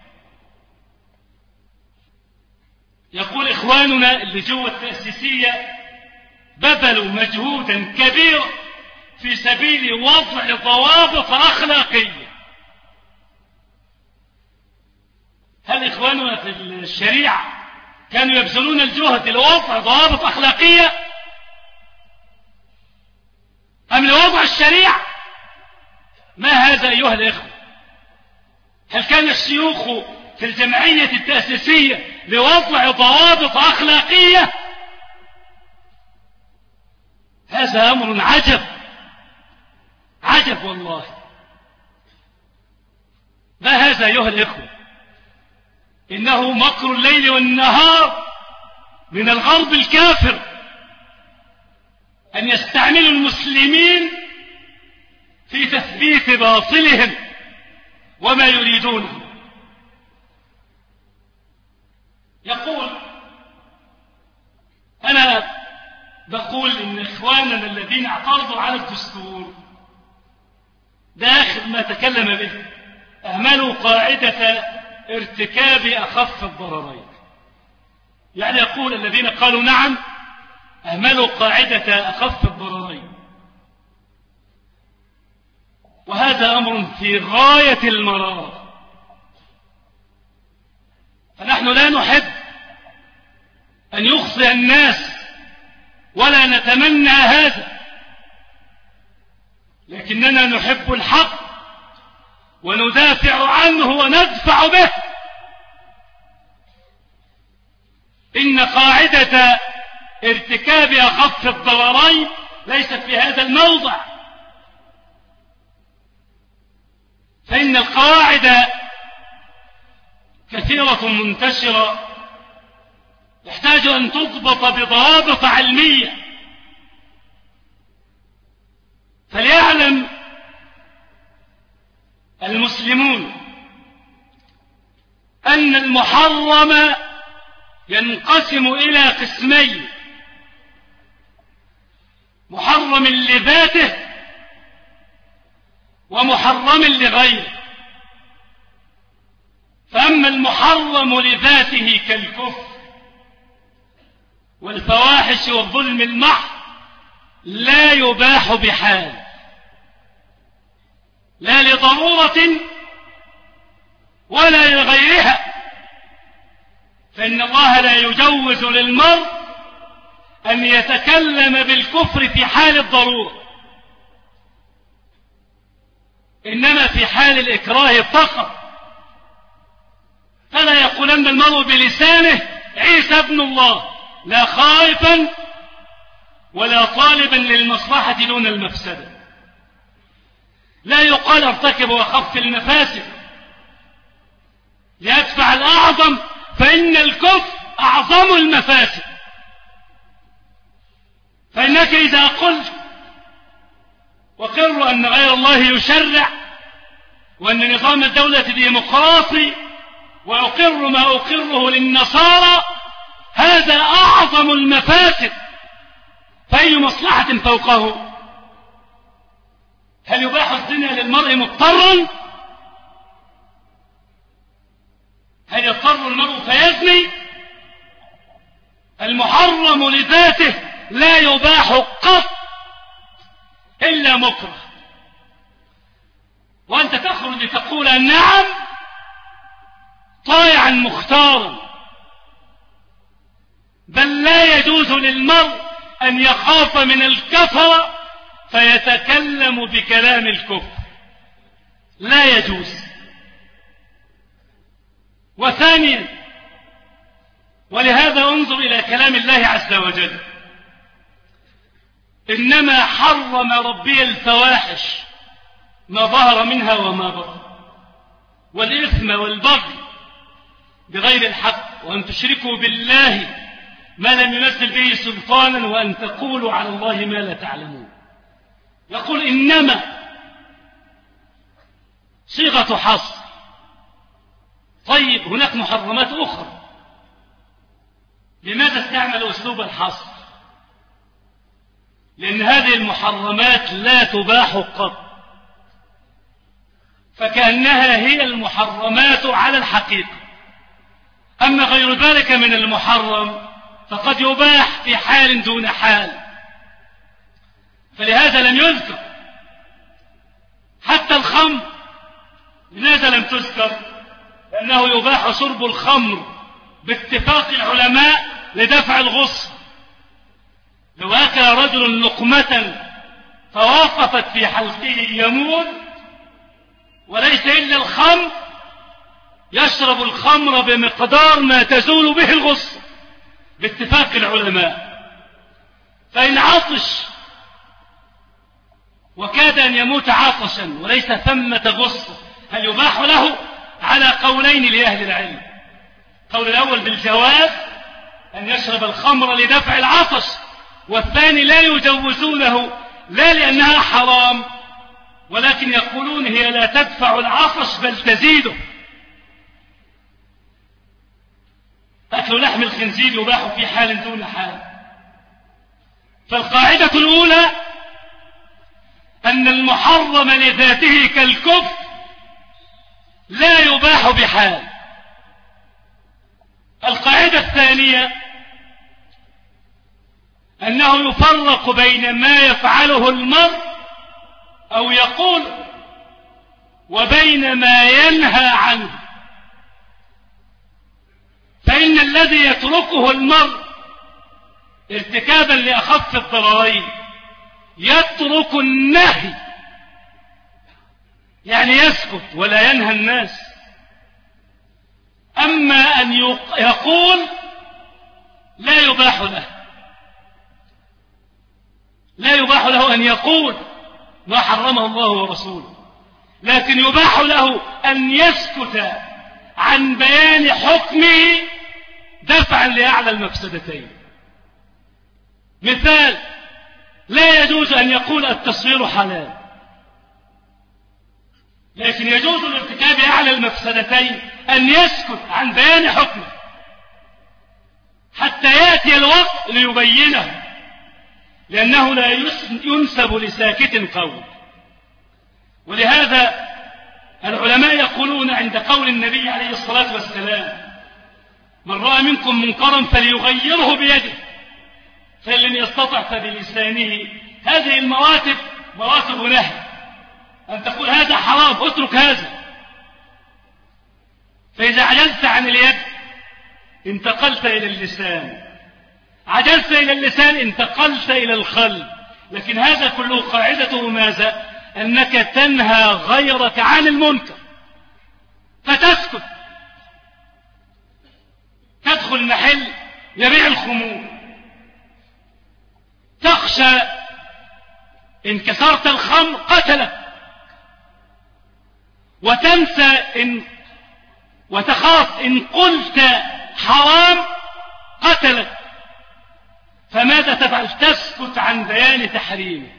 يقول إخواننا اللي جوه التأسيسية بذلوا مجهودا كبيرا في سبيل وضع ضوابط أخلاقية. هل إخواننا في الشريعة كانوا يبذلون الجهد لوضع ضوابط أخلاقية أم لوضع الشريعة؟ ما هذا أيها الإخوة؟ هل كان الشيوخ في الجمعية التأسيسية لوضع ضوابط أخلاقية؟ هذا أمر عجب عجب والله. ما هذا أيها الإخوة؟ إنه مكر الليل والنهار من الغرب الكافر أن يستعملوا المسلمين في تثبيت باطلهم وما يريدونه. يقول أنا بقول إن إخواننا الذين اعترضوا على الدستور ده آخر ما تكلم به أهملوا قاعدة ارتكاب أخف الضررين. يعني يقول الذين قالوا نعم أهملوا قاعدة أخف الضررين، وهذا أمر في غاية المرارة. فنحن لا نحب أن يخطئ الناس ولا نتمنى هذا، لكننا نحب الحق وندافع عنه وندفع به. إن قاعدة ارتكاب أخف الضررين ليست في هذا الموضع، فإن القواعد كثيرة منتشرة يحتاج أن تضبط بضوابط علمية. فليعلم المسلمون أن المحرم ينقسم إلى قسمين: محرم لذاته ومحرم لغيره. فأما المحرم لذاته كالكفر والفواحش والظلم المحض لا يباح بحال، لا لضرورة ولا لغيرها، فإن الله لا يجوز للمرء أن يتكلم بالكفر في حال الضرورة، إنما في حال الإكراه فقط. فلا يقولن المرء بلسانه عيسى ابن الله، لا خائفا ولا طالبا للمصلحة دون المفسدة. لا يقال ارتكب أخف المفاسد ليدفع الأعظم، فإن الكفر أعظم المفاسد. فإنك إذا قلت وقروا أن غير الله يشرع وأن نظام الدولة ديمقراطي وأقر ما أقره للنصارى، هذا أعظم المفاسد، فأي مصلحة فوقه؟ هل يباح الزنا للمرء مضطرا؟ هل يضطر المرء فيزني؟ المحرم لذاته لا يباح قط إلا مكره. وأنت تخرج لتقول نعم طائعا مختارا، بل لا يجوز للمرء أن يخاف من الكفر فيتكلم بكلام الكفر، لا يجوز. وثانيا، ولهذا انظر إلى كلام الله عز وجل: إنما حرم ربي الفواحش ما ظهر منها وما بطن والإثم والبغي بغير الحق وأن تشركوا بالله ما لم ينزل به سلطانا وأن تقولوا على الله ما لا تعلمون. يقول إنما صيغة حصر. طيب هناك محرمات أخرى، لماذا استعمل أسلوب الحصر؟ لأن هذه المحرمات لا تباح قط، فكأنها هي المحرمات على الحقيقة. أما غير ذلك من المحرم فقد يباح في حال دون حال، فلهذا لم يذكر حتى الخمر. لماذا لم تذكر؟ لأنه يباح شرب الخمر باتفاق العلماء لدفع الغصة. لو أكل رجل لقمة فوقفت في حلقه يموت وليس إلا الخمر، يشرب الخمر بمقدار ما تزول به الغصة باتفاق العلماء. فإن عطش وكاد أن يموت عطشا وليس ثمة غصة، هل يباح له؟ على قولين لأهل العلم. قول الأول بالجواز أن يشرب الخمر لدفع العطش، والثاني لا يجوزونه لا لأنها حرام ولكن يقولون هي لا تدفع العطش بل تزيده. أكل لحم الخنزير يباح في حال دون حال. فالقاعدة الأولى أن المحرم لذاته كالكفر لا يباح بحال. القاعدة الثانية أنه يفرق بين ما يفعله المرء أو يقول وبين ما ينهى عنه. فإن الذي يتركه المرء ارتكابا لأخف الضررين يترك النهي، يعني يسكت ولا ينهى الناس. أما أن يقول لا يباح له، لا يباح له أن يقول ما حرمه الله ورسوله، لكن يباح له أن يسكت عن بيان حكمه دفعا لأعلى المفسدتين. مثال: لا يجوز أن يقول التصوير حلال، لكن يجوز لارتكاب أعلى المفسدتين أن يسكت عن بيان حكمه حتى يأتي الوقت ليبينه، لأنه لا ينسب لساكت قول. ولهذا العلماء يقولون عند قول النبي عليه الصلاة والسلام: من رأى منكم منكرا فليغيره بيده، فإن لم يستطع فبلسانه. هذه المراتب مراتب نهي، أن تقول هذا حرام اترك هذا. فإذا عجزت عن اليد انتقلت إلى اللسان، عجزت إلى اللسان انتقلت إلى القلب. لكن هذا كله قاعدته ماذا؟ أنك تنهى غيرك عن المنكر فتسكت. تدخل محل يبيع الخمور، تخشى إن كسرت الخمر قتلك، وتنسى إن وتخاف إن قلت حرام قتلك. فماذا تفعل؟ تسكت عن بيان تحريمه.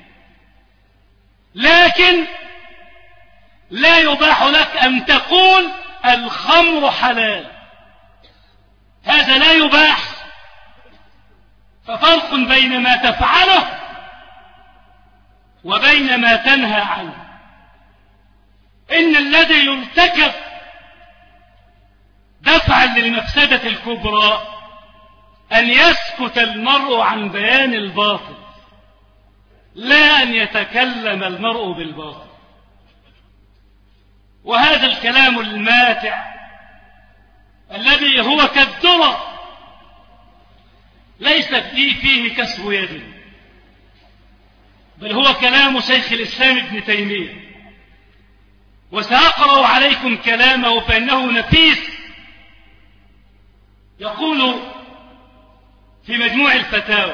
لكن لا يباح لك أن تقول الخمر حلال، هذا لا يباح. ففرق بين ما تفعله وبين ما تنهى عنه. إن الذي يرتكب دفعا للمفسدة الكبرى أن يسكت المرء عن بيان الباطل، لا أن يتكلم المرء بالباطل. وهذا الكلام الماتع الذي هو كالذرة ليس فيه, فيه كسر يد، بل هو كلام شيخ الإسلام ابن تيمية. وسأقرأ عليكم كلامه فإنه نفيس. يقول في مجموع الفتاوى،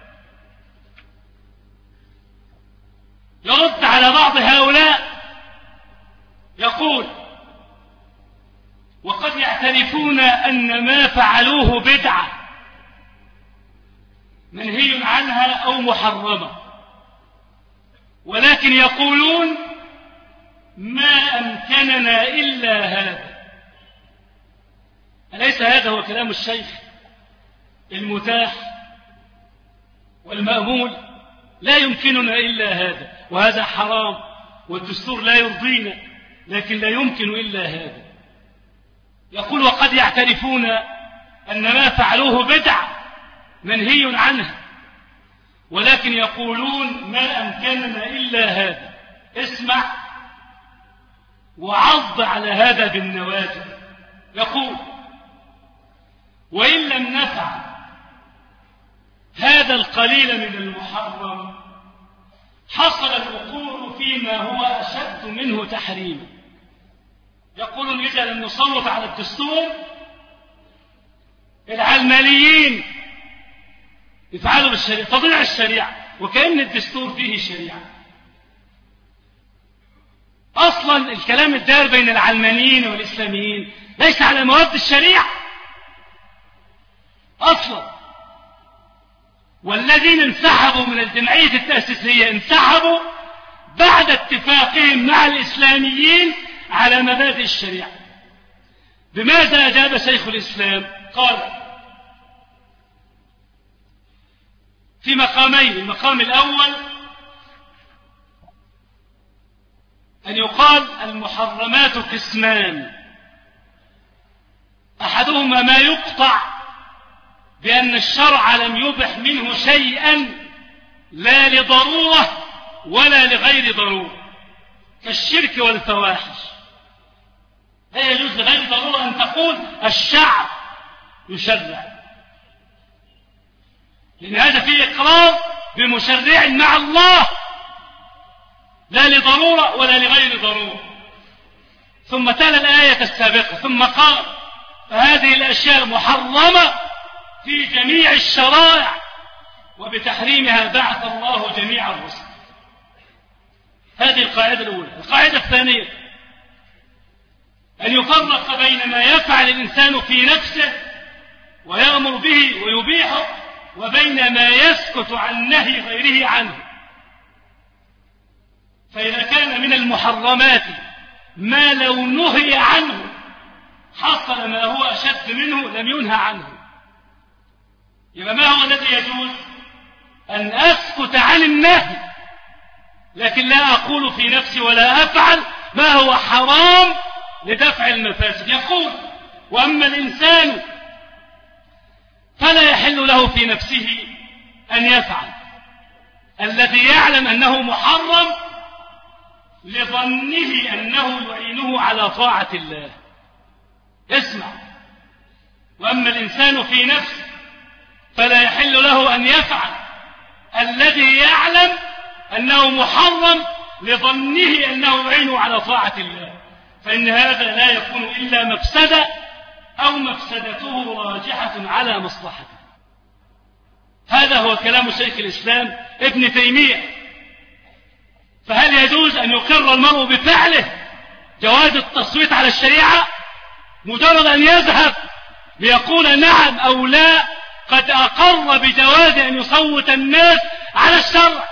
يرد على بعض هؤلاء يقول: وقد يعترفون أن ما فعلوه بدعة منهي عنها أو محرمة، ولكن يقولون ما أمكننا إلا هذا. أليس هذا هو كلام الشيخ المتاح والمأمول؟ لا يمكننا إلا هذا، وهذا حرام، والدستور لا يرضينا، لكن لا يمكن إلا هذا. يقول وقد يعترفون أن ما فعلوه بدعة منهي عنها، ولكن يقولون ما أمكننا إلا هذا. اسمع وعض على هذا بالنواجذ. يقول وإن لم نفعل هذا القليل من المحرم حصل الوقوع فيما هو أشد منه تحريما. يقولون إذا لم نصوت على الدستور العلمانيين يفعلوا بالشريعة، تضيع الشريعة، وكأن الدستور فيه شريعة. أصلا الكلام الدار بين العلمانيين والإسلاميين ليس على مواد الشريعة أصلا. والذين انسحبوا من الجمعية التأسيسية انسحبوا بعد اتفاقهم مع الإسلاميين على مبادئ الشريعة. بماذا أجاب شيخ الإسلام؟ قال في مقامين. المقام الأول أن يقال المحرمات قسمان، أحدهما ما يقطع بأن الشرع لم يبح منه شيئا لا لضرورة ولا لغير ضرورة، كالشرك والفواحش. لا يجوز لغير ضرورة أن تقول الشعب يشرع، لأن هذا فيه إقرار بمشرع مع الله لا لضرورة ولا لغير ضرورة. ثم تلا الآية السابقة ثم قال فهذه الأشياء محرمة في جميع الشرائع وبتحريمها بعث الله جميع الرسل. هذه القاعدة الأولى. القاعدة الثانية أن يفرق بين ما يفعل الإنسان في نفسه ويأمر به ويبيحه وبين ما يسكت عن نهي غيره عنه. فإذا كان من المحرمات ما لو نهي عنه حصل ما هو أشد منه لم ينهى عنه، يبقى ما هو الذي يجوز؟ أن أسكت عن النهي لكن لا أقول في نفسي ولا أفعل ما هو حرام لدفع المفاسد. يقول وأما الإنسان فلا يحل له في نفسه أن يفعل الذي يعلم أنه محرم لظنه أنه يعينه على طاعة الله. اسمع، وأما الإنسان في نفسه فلا يحل له أن يفعل الذي يعلم أنه محرم لظنه أنه يعينه على طاعة الله، فإن هذا لا يكون إلا مفسدة أو مفسدته راجحة على مصلحته. هذا هو كلام شيخ الإسلام ابن تيمية. فهل يجوز أن يقر المرء بفعله جواز التصويت على الشريعة مجرد أن يذهب ليقول نعم أو لا قد أقر بجواز أن يصوت الناس على الشرع؟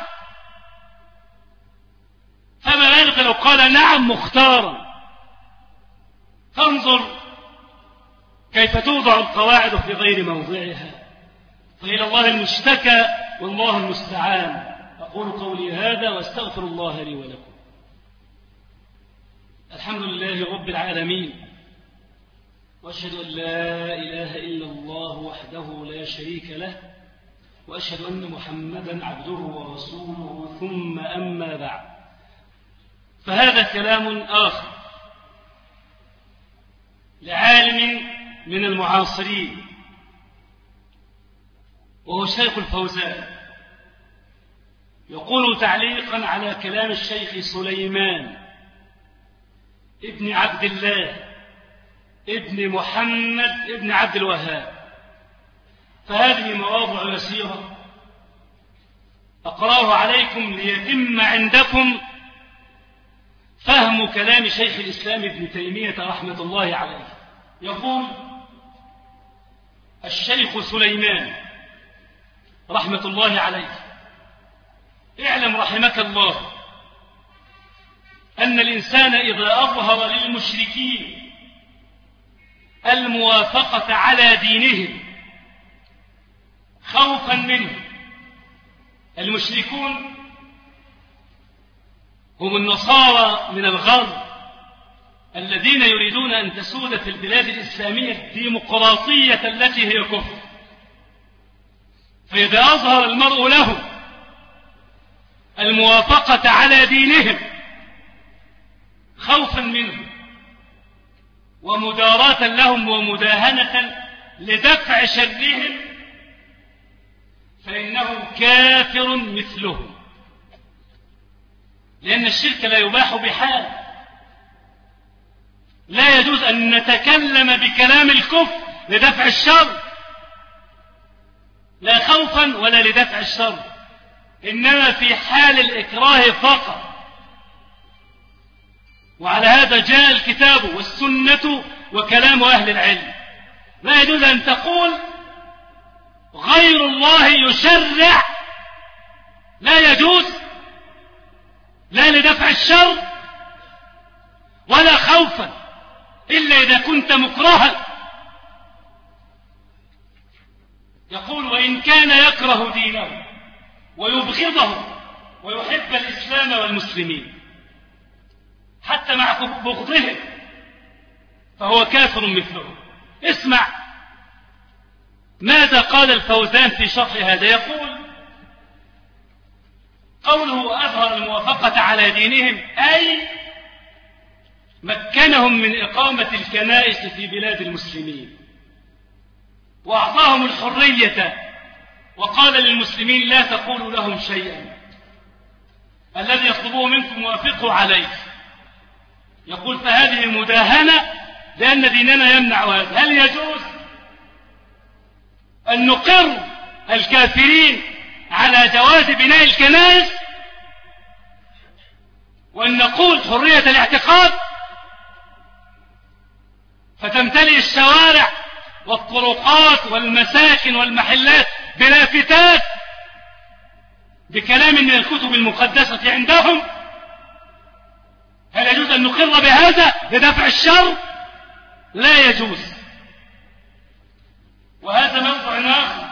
فما بالك لو قال نعم مختارا. فانظر كيف توضع القواعد في غير موضعها، فإلى الله المشتكى والله المستعان. أقول قولي هذا واستغفر الله لي ولكم. الحمد لله رب العالمين، وأشهد أن لا إله إلا الله وحده لا شريك له، وأشهد أن محمدا عبده ورسوله، ثم أما بعد. فهذا كلام آخر لعالم من المعاصرين وهو الشيخ الفوزان، يقول تعليقا على كلام الشيخ سليمان ابن عبد الله ابن محمد ابن عبد الوهاب. فهذه مواضع يسيرة أقرأها عليكم ليتم عندكم فهم كلام شيخ الإسلام ابن تيمية رحمة الله عليه. يقول الشيخ سليمان رحمة الله عليه: اعلم رحمك الله أن الإنسان إذا أظهر للمشركين الموافقة على دينهم خوفا منه المشركون هم النصارى من الغرب الذين يريدون أن تسود في البلاد الإسلامية الديمقراطية التي هي كفر. فإذا أظهر المرء له الموافقة على دينهم خوفا منهم ومداراة لهم ومداهنة لدفع شرهم فإنه كافر مثلهم، لأن الشرك لا يباح بحال. لا يجوز أن نتكلم بكلام الكفر لدفع الشر، لا خوفا ولا لدفع الشر، إنما في حال الإكراه فقط. وعلى هذا جاء الكتاب والسنة وكلام أهل العلم. لا يجوز أن تقول غير الله يشرع، لا يجوز، لا لدفع الشر ولا خوفا، إلا إذا كنت مكرها. يقول وإن كان يكره دينه ويبغضه ويحب الإسلام والمسلمين حتى مع بغضهم فهو كافر مثله. اسمع ماذا قال الفوزان في شرح هذا. يقول قوله أظهر الموافقة على دينهم أي مكنهم من إقامة الكنائس في بلاد المسلمين وأعطاهم الحرية وقال للمسلمين لا تقولوا لهم شيئا، الذي يطلبوه منكم وافقوا عليه. يقول فهذه مداهنة لأن ديننا يمنع هذا. هل يجوز أن نقر الكافرين على جواز بناء الكنائس وأن نقول حرية الاعتقاد فتمتلئ الشوارع والطرقات والمساكن والمحلات بلافتات بكلام من الكتب المقدسة عندهم؟ هل يجوز أن نقر بهذا لدفع الشر؟ لا يجوز. وهذا موضع آخر.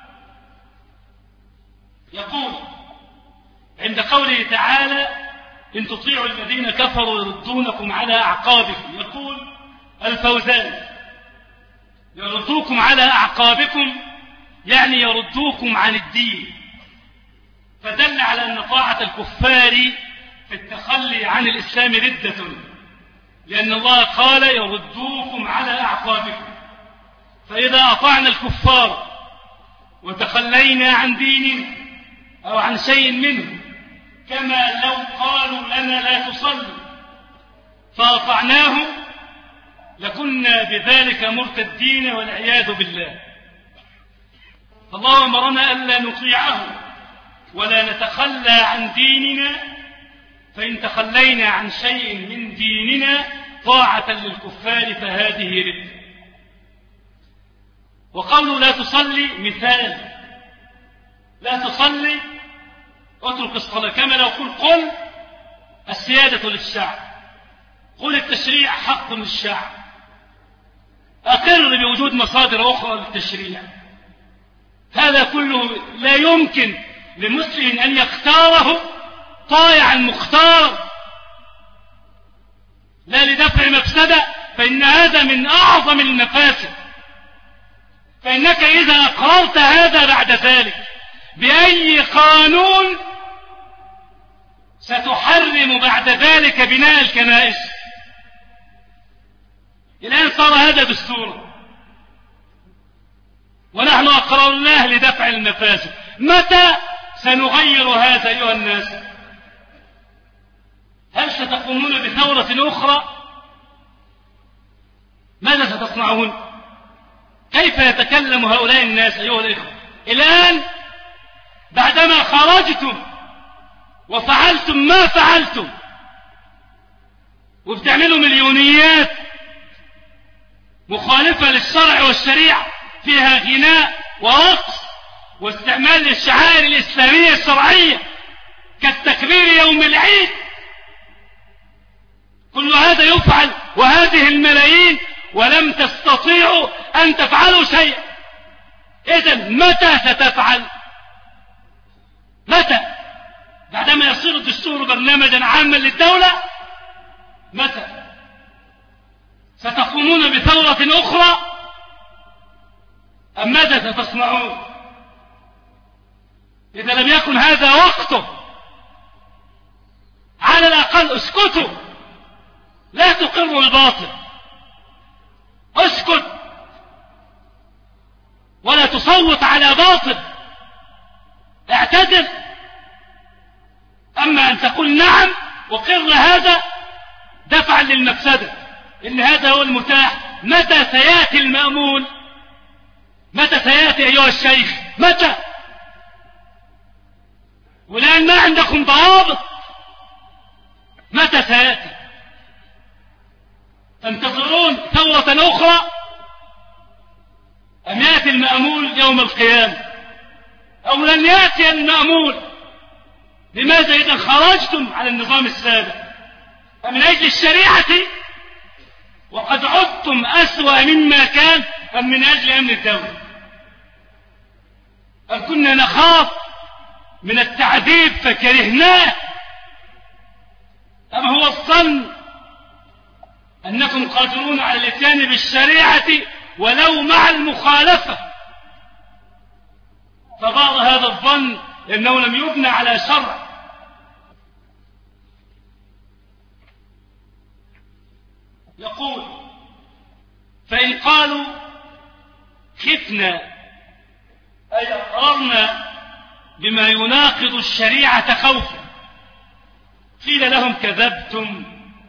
يقول عند قوله تعالى إن تطيعوا الذين كفروا يردونكم على أعقابكم، يقول الفوزان يردوكم على أعقابكم يعني يردوكم عن الدين، فدل على أن طاعة الكفار في التخلي عن الإسلام ردة، لأن الله قال يردوكم على أعقابكم. فإذا أطعنا الكفار وتخلينا عن دين أو عن شيء منه كما لو قالوا لنا لا تصلوا فأطعناهم لكنا بذلك مرتدين والعياذ بالله. فالله أمرنا ألا نطيعه ولا نتخلى عن ديننا، فإن تخلينا عن شيء من ديننا طاعة للكفار فهذه ردة. وقوله لا تصلي مثال، لا تصلي اترك الصلاة، كما لو قل قل السيادة للشعب، قل التشريع حق للشعب، أقر بوجود مصادر أخرى للتشريع. هذا كله لا يمكن لمسلم أن يختاره طائعا مختار لا لدفع مفسدة، فإن هذا من أعظم المفاسد. فإنك إذا أقررت هذا بعد ذلك بأي قانون ستحرم بعد ذلك بناء الكنائس. الآن صار هذا دستورا ونحن أقررناه لدفع المفاسد. متى سنغير هذا أيها الناس؟ هل ستقومون بثورة أخرى؟ ماذا ستصنعون؟ كيف يتكلم هؤلاء الناس أيها الإخوة الآن بعدما خرجتم وفعلتم ما فعلتم وبتعملوا مليونيات مخالفة للشرع والشريعة فيها غناء ورقص واستعمال للشعائر الإسلامية الشرعية كالتكبير يوم العيد؟ كل هذا يفعل وهذه الملايين ولم تستطيعوا أن تفعلوا شيئا. إذن متى ستفعل؟ متى؟ بعدما يصير الدستور برنامجا عاما للدولة؟ متى؟ ستقومون بثورة أخرى أم ماذا ستصنعون؟ إذا لم يكن هذا وقته على الأقل اسكتوا، لا تقروا الباطل، اسكت ولا تصوت على باطل، اعتذر. أما أن تقول نعم وقر هذا دفعا للمفسدة، إن هذا هو المتاح. متى سيأتي المأمول؟ متى سيأتي أيها الشيخ؟ متى؟ والآن ما عندكم ضوابط. متى سيأتي؟ تنتظرون ثورة أخرى أم يأتي المأمول يوم القيامة؟ أو لن يأتي المأمول؟ لماذا إذا خرجتم على النظام السابق؟ أمن أجل الشريعة وقد عدتم أسوأ مما كان، أم من أجل أمن الدولة؟ أم كنا نخاف من التعذيب فكرهناه؟ أم هو الظن أنكم قادرون على الاتيان بالشريعة ولو مع المخالفة؟ فبعض هذا الظن لأنه لم يبنى على شرع. يقول: فإن قالوا خفنا أي أقررنا بما يناقض الشريعة خوفا، قيل لهم: كذبتم.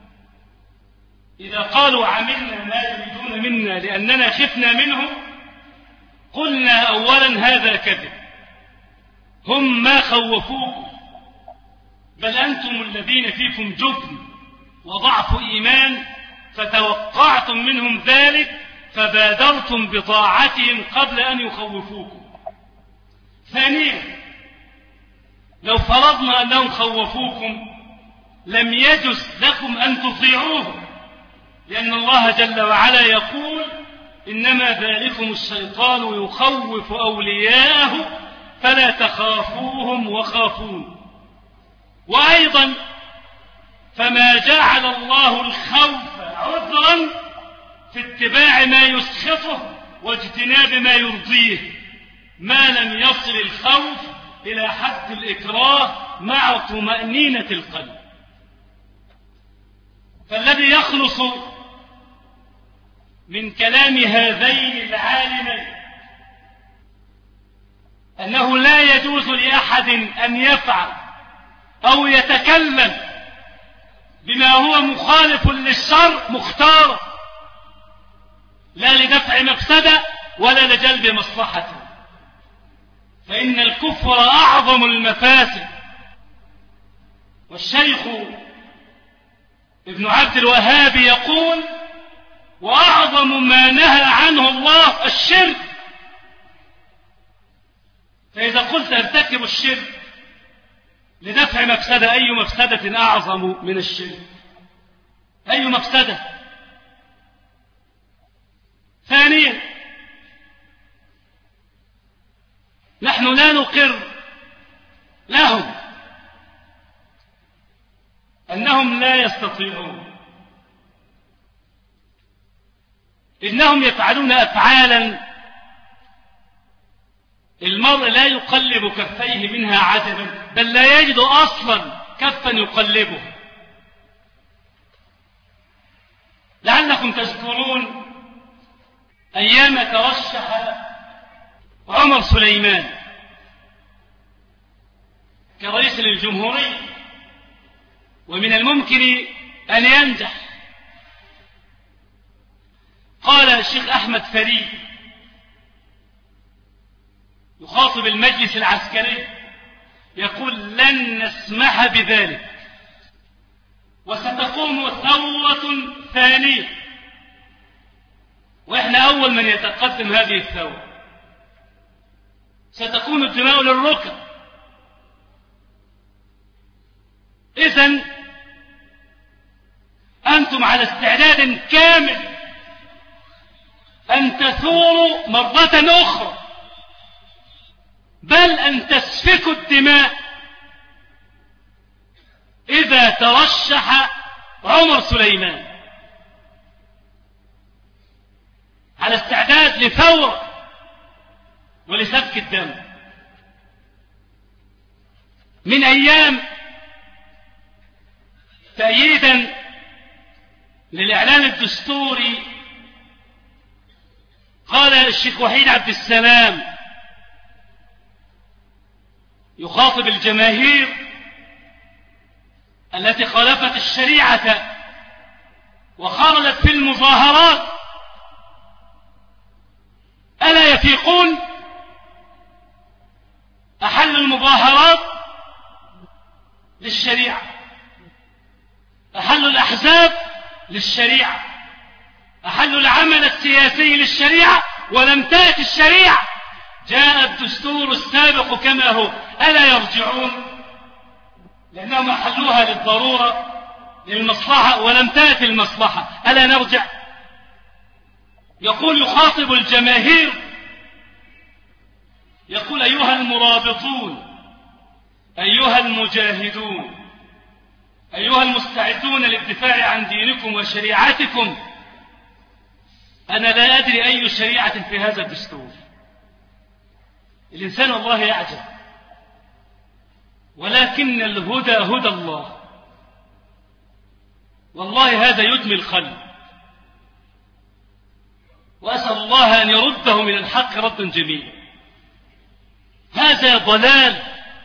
إذا قالوا عملنا ما يريدون منا لأننا خفنا منهم، قلنا أولا هذا كذب، هم ما خوفوكم، بل أنتم الذين فيكم جبن وضعف إيمان فتوقعتم منهم ذلك فبادرتم بطاعتهم قبل أن يخوفوكم. ثانيا، لو فرضنا أنهم خوفوكم لم يجز لكم أن تطيعوهم، لأن الله جل وعلا يقول: إنما ذلكم الشيطان يخوف أولياءه فلا تخافوهم وخافون. وأيضا فما جعل الله الخوف عذرا في اتباع ما يسخطه واجتناب ما يرضيه، ما لم يصل الخوف إلى حد الإكراه مع طمأنينة القلب. فالذي يخلص من كلام هذين العالمين أنه لا يجوز لأحد أن يفعل أو يتكلم بما هو مخالف للشرع مختار، لا لدفع مفسدة ولا لجلب مصلحة، فإن الكفر أعظم المفاسد. والشيخ ابن عبد الوهاب يقول: وأعظم ما نهى عنه الله الشرك. فإذا قلت ارتكب الشرك لدفع مفسدة، أي مفسدة أعظم من الشرك؟ أي مفسدة؟ ثانيا، نحن لا نقر لهم أنهم لا يستطيعون، إنهم يفعلون أفعالا المرء لا يقلب كفيه منها عجبا، بل لا يجد أصلا كفا يقلبه. لعلكم تذكرون أيام ترشح عمر سليمان كرئيس للجمهورية، ومن الممكن أن ينجح. قال الشيخ أحمد فريد يخاطب المجلس العسكري يقول: لن نسمح بذلك، وستقوم ثورة ثانية، وإحنا أول من يتقدم هذه الثورة، ستكون الدماء للركب. إذن أنتم على استعداد كامل أن تثوروا مرة أخرى، بل أن تسفكوا الدماء إذا ترشح عمر سليمان على استعداد لثورة ولسفك الدم من أيام تأييدا للإعلان الدستوري. قال الشيخ وحيد عبد السلام يخاطب الجماهير التي خالفت الشريعة وخرجت في المظاهرات: ألا يفيقون؟ أحلوا المظاهرات للشريعة، أحلوا الأحزاب للشريعة، أحلوا العمل السياسي للشريعة، ولم تأتي الشريعة، جاء الدستور السابق كما هو. ألا يرجعون؟ لأنهم أحلوها للضرورة للمصلحة ولم تأتي المصلحة. ألا نرجع؟ يقول يخاطب الجماهير، يقول: أيها المرابطون، أيها المجاهدون، أيها المستعدون للدفاع عن دينكم وشريعتكم، أنا لا أدري أي شريعة في هذا الدستور. الإنسان والله يعجب، ولكن الهدى هدى الله، والله هذا يدمي القلب، وأسأل الله أن يرده من الحق ردا جميلا. هذا ضلال،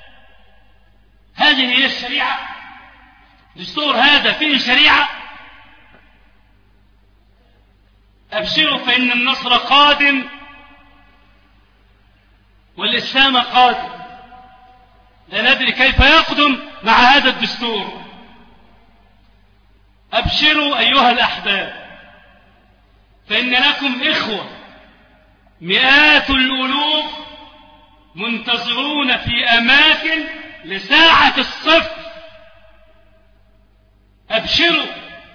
هذه هي الشريعة؟ دستور هذا فيه شريعة؟ أبشروا فإن النصر قادم والإسلام قادم. لا ندري كيف يقدم مع هذا الدستور. أبشروا أيها الأحباب، فإن لكم إخوة مئات الألوف منتظرون في أماكن لساعة الصفر. أبشروا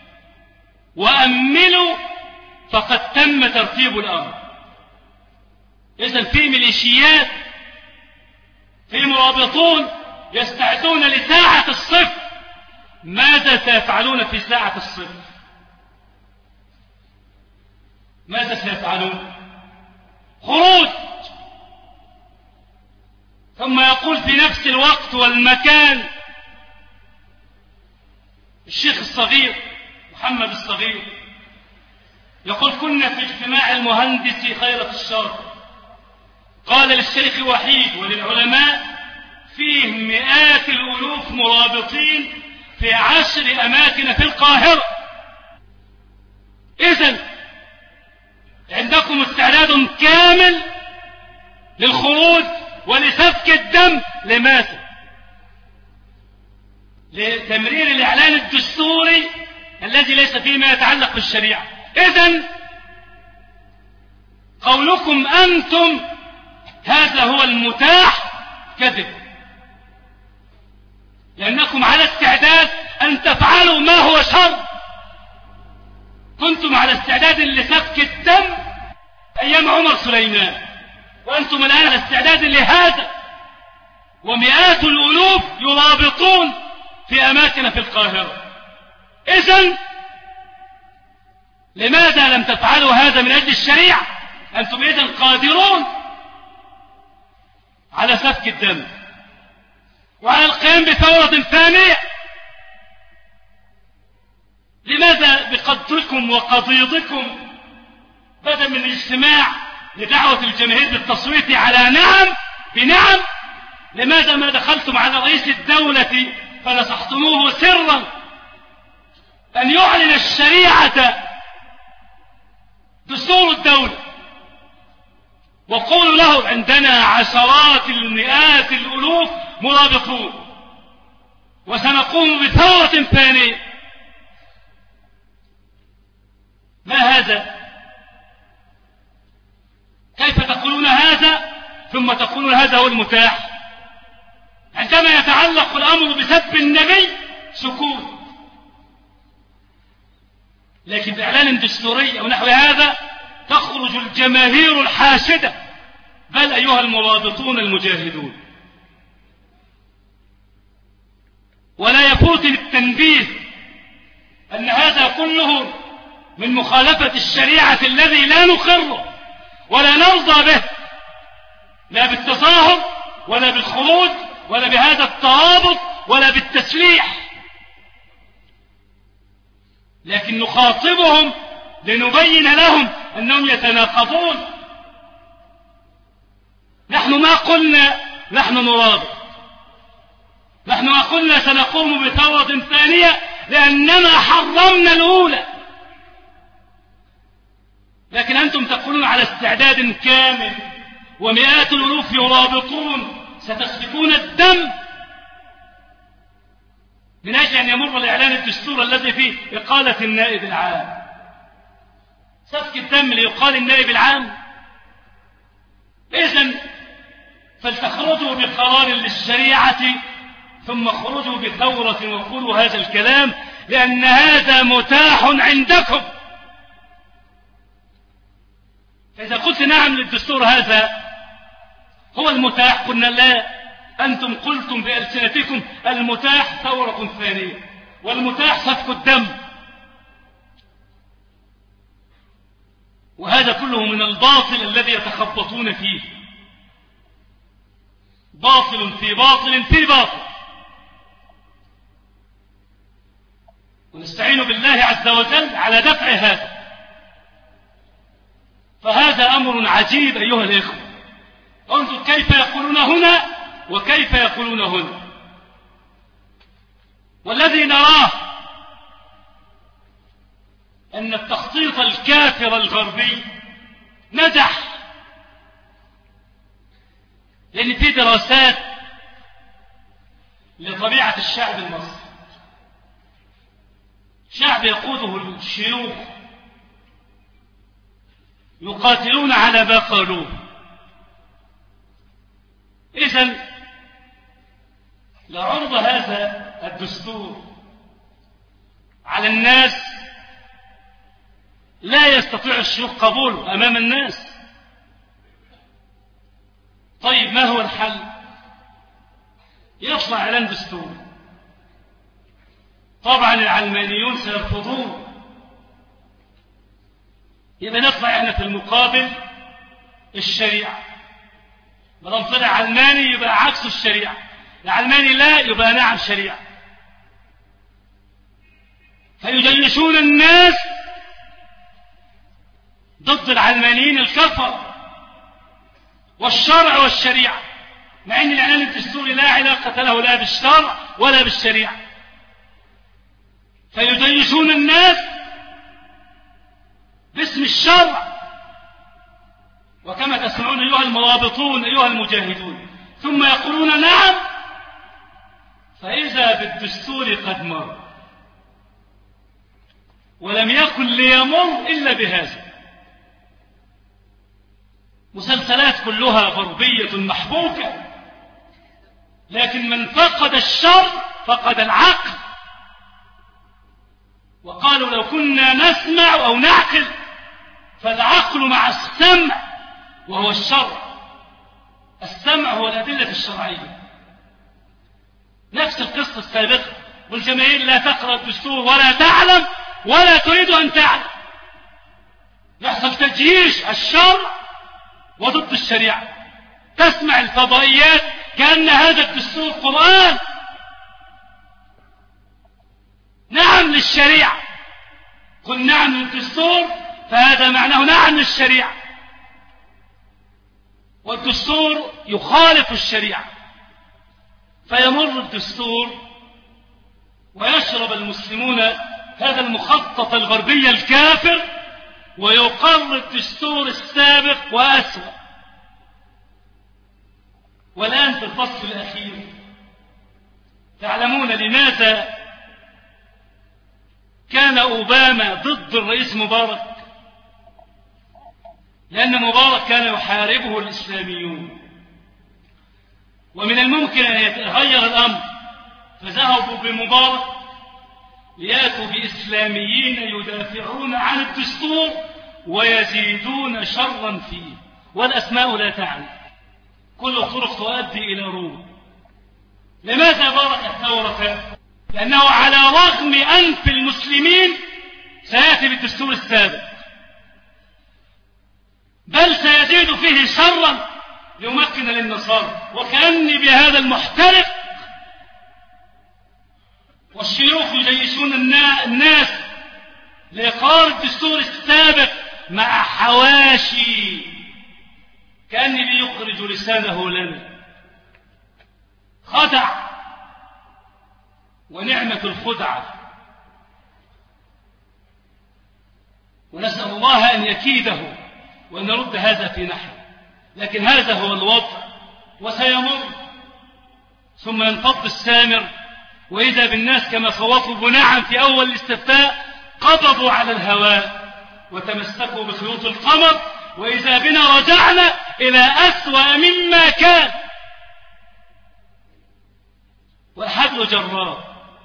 وأملوا، فقد تم ترتيب الأمر. إذن في ميليشيات، في مرابطون يستعدون لساعة الصفر. ماذا سيفعلون في ساعة الصفر؟ ماذا سيفعلون؟ خروج. ثم يقول في نفس الوقت والمكان الشيخ الصغير محمد الصغير يقول: كنا في اجتماع المهندس خيرة الشر، قال للشيخ وحيد وللعلماء: فيه مئات الألوف مرابطين في عشر أماكن في القاهرة، إذن عندكم استعداد كامل للخروج ولسفك الدم. لماذا؟ لتمرير الإعلان الدستوري الذي ليس فيه ما يتعلق بالشريعة. إذن قولكم أنتم هذا هو المتاح كذب، لأنكم على استعداد أن تفعلوا ما هو شر. كنتم على استعداد لسفك الدم أيام عمر سليمان، وأنتم الآن على استعداد لهذا، ومئات الألوف يرابطون في أماكن في القاهرة. إذن لماذا لم تفعلوا هذا من أجل الشريعة؟ أنتم إذن قادرون على سفك الدم وعلى القيام بثورة ثانية. لماذا بقدركم وقضيضكم بدل من الاجتماع لدعوة الجماهير بالتصويت على نعم بنعم، لماذا ما دخلتم على رئيس الدولة فنصحتموه سرا أن يعلن الشريعة دستور الدولة، وقولوا له: عندنا عشرات المئات الألوف مرابطون وسنقوم بثورة ثانية. ما هذا؟ كيف تقولون هذا ثم تقولون هذا هو المتاح؟ عندما يتعلق الأمر بسب النبي سكوت، لكن بإعلان دستوري أو نحو هذا تخرج الجماهير الحاشدة، بل أيها المرابطون المجاهدون. ولا يفوتني التنبيه أن هذا كله من مخالفة الشريعة الذي لا نقره ولا نرضى به، لا بالتظاهر ولا بالخروج ولا بهذا الترابط ولا بالتسليح، لكن نخاطبهم لنبين لهم أنهم يتناقضون. نحن ما قلنا نحن نرابط، نحن ما قلنا سنقوم بثورة ثانية لأننا حرمنا الأولى، لكن أنتم تقولون على استعداد كامل ومئات الألوف يرابطون، ستسفكون الدم من أجل أن يمر الإعلان الدستور الذي فيه إقالة النائب العام. سفك الدم ليقال النائب العام. إذن فلتخرجوا بقرار للشريعة ثم خرجوا بثورة وقولوا هذا الكلام، لأن هذا متاح عندكم. فإذا قلت نعم للدستور هذا هو المتاح، قلنا لا، أنتم قلتم بألسنتكم المتاح ثورة ثانية والمتاح سفك الدم، وهذا كله من الباطل الذي يتخبطون فيه، باطل في باطل في باطل. ونستعين بالله عز وجل على دفع هذا. فهذا أمر عجيب أيها الإخوة، انظر كيف يقولون هنا وكيف يقولون هنا. والذي نراه أن التخطيط الكافر الغربي نجح، لأن في دراسات لطبيعة الشعب المصري، شعب يقوده الشيوخ يقاتلون على ما قالوه. إذن لعرض هذا الدستور على الناس لا يستطيع الشيوخ قبوله أمام الناس. طيب ما هو الحل؟ يطلع إعلان دستور، طبعا العلمانيون سيرفضون، يبقى نطلع احنا في المقابل الشريعة. بدل طلع علماني يبقى عكس الشريعة، العلماني لا يبقى نعم شريعة. فيجيشون الناس ضد العلمانيين الكفر والشرع والشريعة، مع ان الاعلان الدستوري لا علاقة له لا بالشرع ولا بالشريعة. فيجيشون الناس باسم الشرع، وكما تسمعون أيها المرابطون أيها المجاهدون، ثم يقولون نعم، فإذا بالدستور قد مر، ولم يكن ليمر إلا بهذا. مسلسلات كلها غربية محبوكة، لكن من فقد الشر فقد العقل. وقالوا لو كنا نسمع أو نعقل، فالعقل مع السمع وهو الشرع. السمع هو الأدلة الشرعية. نفس القصة السابقة، والجماهير لا تقرأ الدستور ولا تعلم ولا تريد أن تعلم. يحصل تجييش الشرع وضد الشريعة. تسمع الفضائيات كأن هذا الدستور قرآن. نعم للشريعة، قل نعم للدستور، فهذا معناه نعم للشريعة. والدستور يخالف الشريعة، فيمر الدستور ويشرب المسلمون هذا المخطط الغربي الكافر، ويقر الدستور السابق وأسوأ. والآن في الفصل الأخير تعلمون لماذا كان أوباما ضد الرئيس مبارك؟ لأن مبارك كان يحاربه الإسلاميون، ومن الممكن أن يتغير الأمر، فذهبوا بمبارك ليأتوا بإسلاميين يدافعون عن الدستور ويزيدون شرا فيه، والأسماء لا تعني، كل الطرق تؤدي إلى روم. لماذا بارك الثورة؟ لأنه على رغم أنف المسلمين سيأتي بالدستور السابق، بل سيزيد فيه شرا ليمكن للنصارى. وكأني بهذا المحترق والشيوخ يجيشون الناس لإقرار الدستور السابق مع حواشي، كأني ليخرج لسانه لنا. خدع ونعمة الخدعة، ونسأل الله أن يكيده وأن نرد هذا في نحو، لكن هذا هو الوضع وسيمر، ثم ينفض السامر وإذا بالناس كما صوتوا بنعم في أول الاستفتاء قبضوا على الهواء وتمسكوا بخيوط القمر، وإذا بنا رجعنا إلى أسوأ مما كان. والحبل جرار،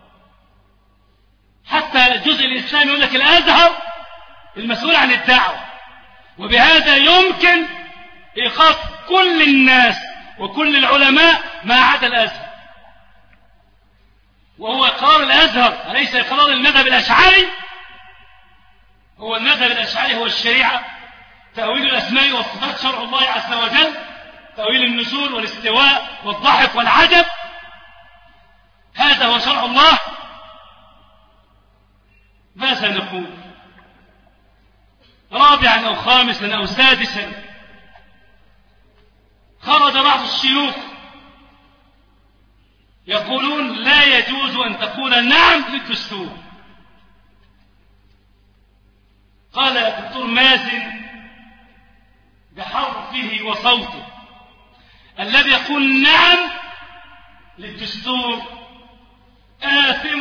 حتى الجزء الإسلامي يقول لك الأزهر المسؤول عن الدعوة، وبهذا يمكن إيقاف كل الناس وكل العلماء ما عدا الأزهر. وهو إقرار الأزهر أليس إقرار المذهب الأشعري؟ هو المذهب الأشعري هو الشريعة، تأويل الأسماء والصفات شرع الله عز وجل، تأويل النزول والاستواء والضحك والعجب، هذا هو شرع الله. ما سنقول؟ رابعا أو خامسا أو سادسا، خرج بعض الشيوخ يقولون لا يجوز أن تقول نعم للدستور. قال الدكتور مازن بحرفه وصوته: الذي يقول نعم للدستور آثم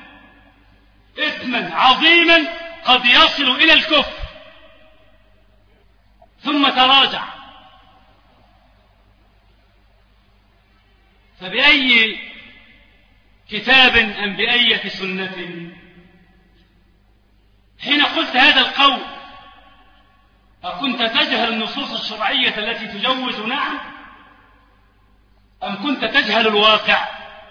إثما عظيما قد يصل إلى الكفر. ثم تراجع. فبأي كتاب أم بأية سنة؟ حين قلت هذا القول أكنت تجهل النصوص الشرعية التي تجوز نعم، أم كنت تجهل الواقع؟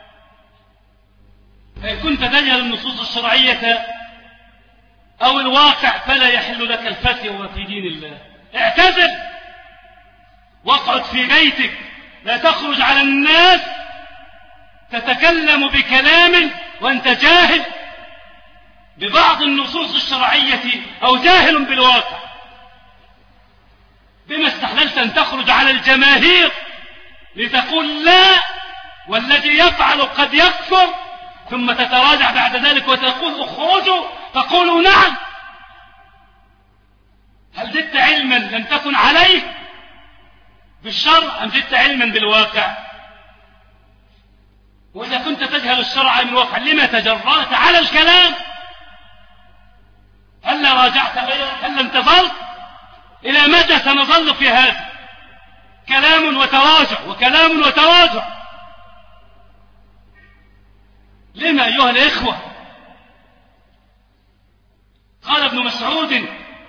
فإن كنت تجهل النصوص الشرعية أو الواقع فلا يحل لك الفتوى في دين الله. اعتذر واقعد في بيتك، لا تخرج على الناس تتكلم بكلام وأنت جاهل ببعض النصوص الشرعية أو جاهل بالواقع. بما استحللت أن تخرج على الجماهير لتقول لا والذي يفعل قد يكفر، ثم تتراجع بعد ذلك وتقول اخرجوا تقولوا نعم؟ هل زدت علما لم تكن عليه بالشرع أم زدت علما بالواقع؟ وإذا كنت تجهل الشرع من الواقع لما تجرأت على الكلام؟ هل لا راجعت غيره؟ هل لم تظل؟ إلى متى سنظل في هذا؟ كلام وتراجع وكلام وتراجع. لما أيها الإخوة؟ قال ابن مسعود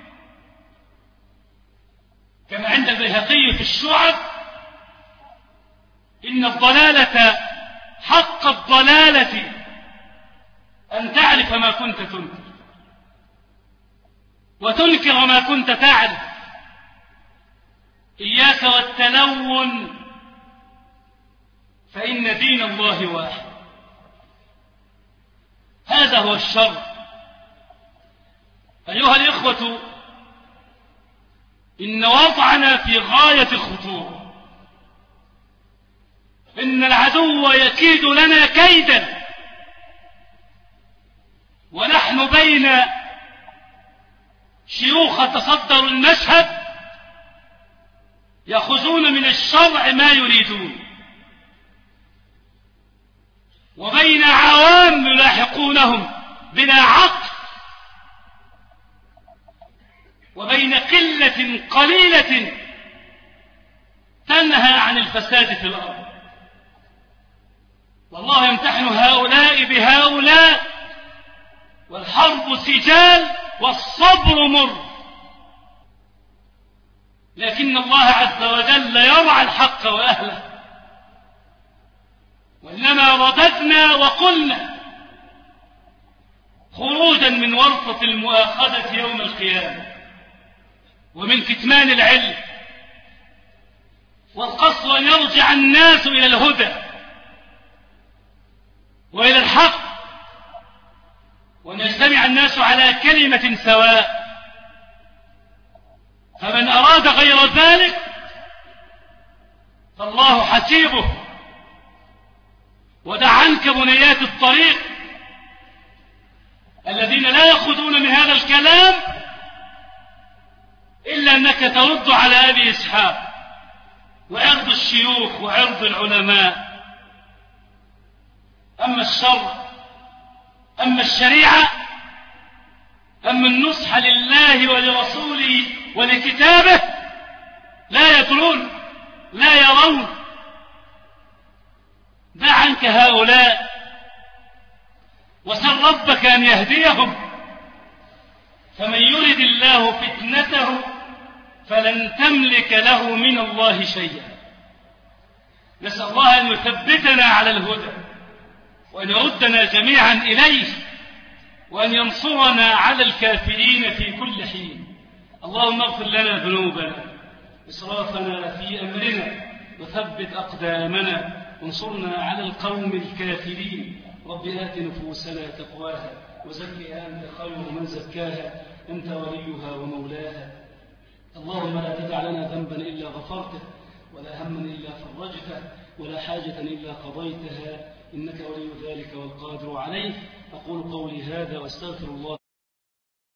كما عند البيهقي في الشعب: إن الضلالة حق الضلالة أن تعرف ما كنت تنكر وتنكر ما كنت تعرف. إياك والتلون فإن دين الله واحد. هذا هو الشر. أيها الإخوة، إن وضعنا في غاية الخطورة. إن العدو يكيد لنا كيدا، ونحن بين شيوخ تصدروا المشهد يأخذون من الشرع ما يريدون، وبين عوام يلاحقونهم بلا عقل، وبين قلة قليلة تنهى عن الفساد في الأرض. والله يمتحن هؤلاء بهؤلاء، والحرب سجال والصبر مر، لكن الله عز وجل يرعى الحق وأهله. وإنما رددنا وقلنا خروجا من ورطة المؤاخذة يوم القيامة ومن كتمان العلم، والقصد أن يرجع الناس إلى الهدى وإلى الحق، وأن يجتمع الناس على كلمة سواء. فمن أراد غير ذلك فالله حسيبه. ودع عنك بنيات الطريق الذين لا يأخذون من هذا الكلام إلا أنك ترد على أبي إسحاق وعرض الشيوخ وعرض العلماء. أما الشرع، أما الشريعة، أما النصح لله ولرسوله ولكتابه لا يدرون لا يرون. دع عنك هؤلاء وسل ربك أن يهديهم، فمن يرد الله فتنته فلن تملك له من الله شيئا. نسأل الله أن يثبتنا على الهدى وأن يردنا جميعا إليه وأن ينصرنا على الكافرين في كل حين. اللهم اغفر لنا ذنوبنا إسرافنا في أمرنا وثبت أقدامنا وانصرنا على القوم الكافرين. رب آت نفوسنا تقواها وزكها أنت خير من زكاها أنت وليها ومولاها. اللهم لا تدع لنا ذنبا إلا غفرته ولا هما إلا فرجته ولا حاجة إلا قضيتها إنك ولي ذلك والقادر عليه. أقول قولي هذا واستغفر الله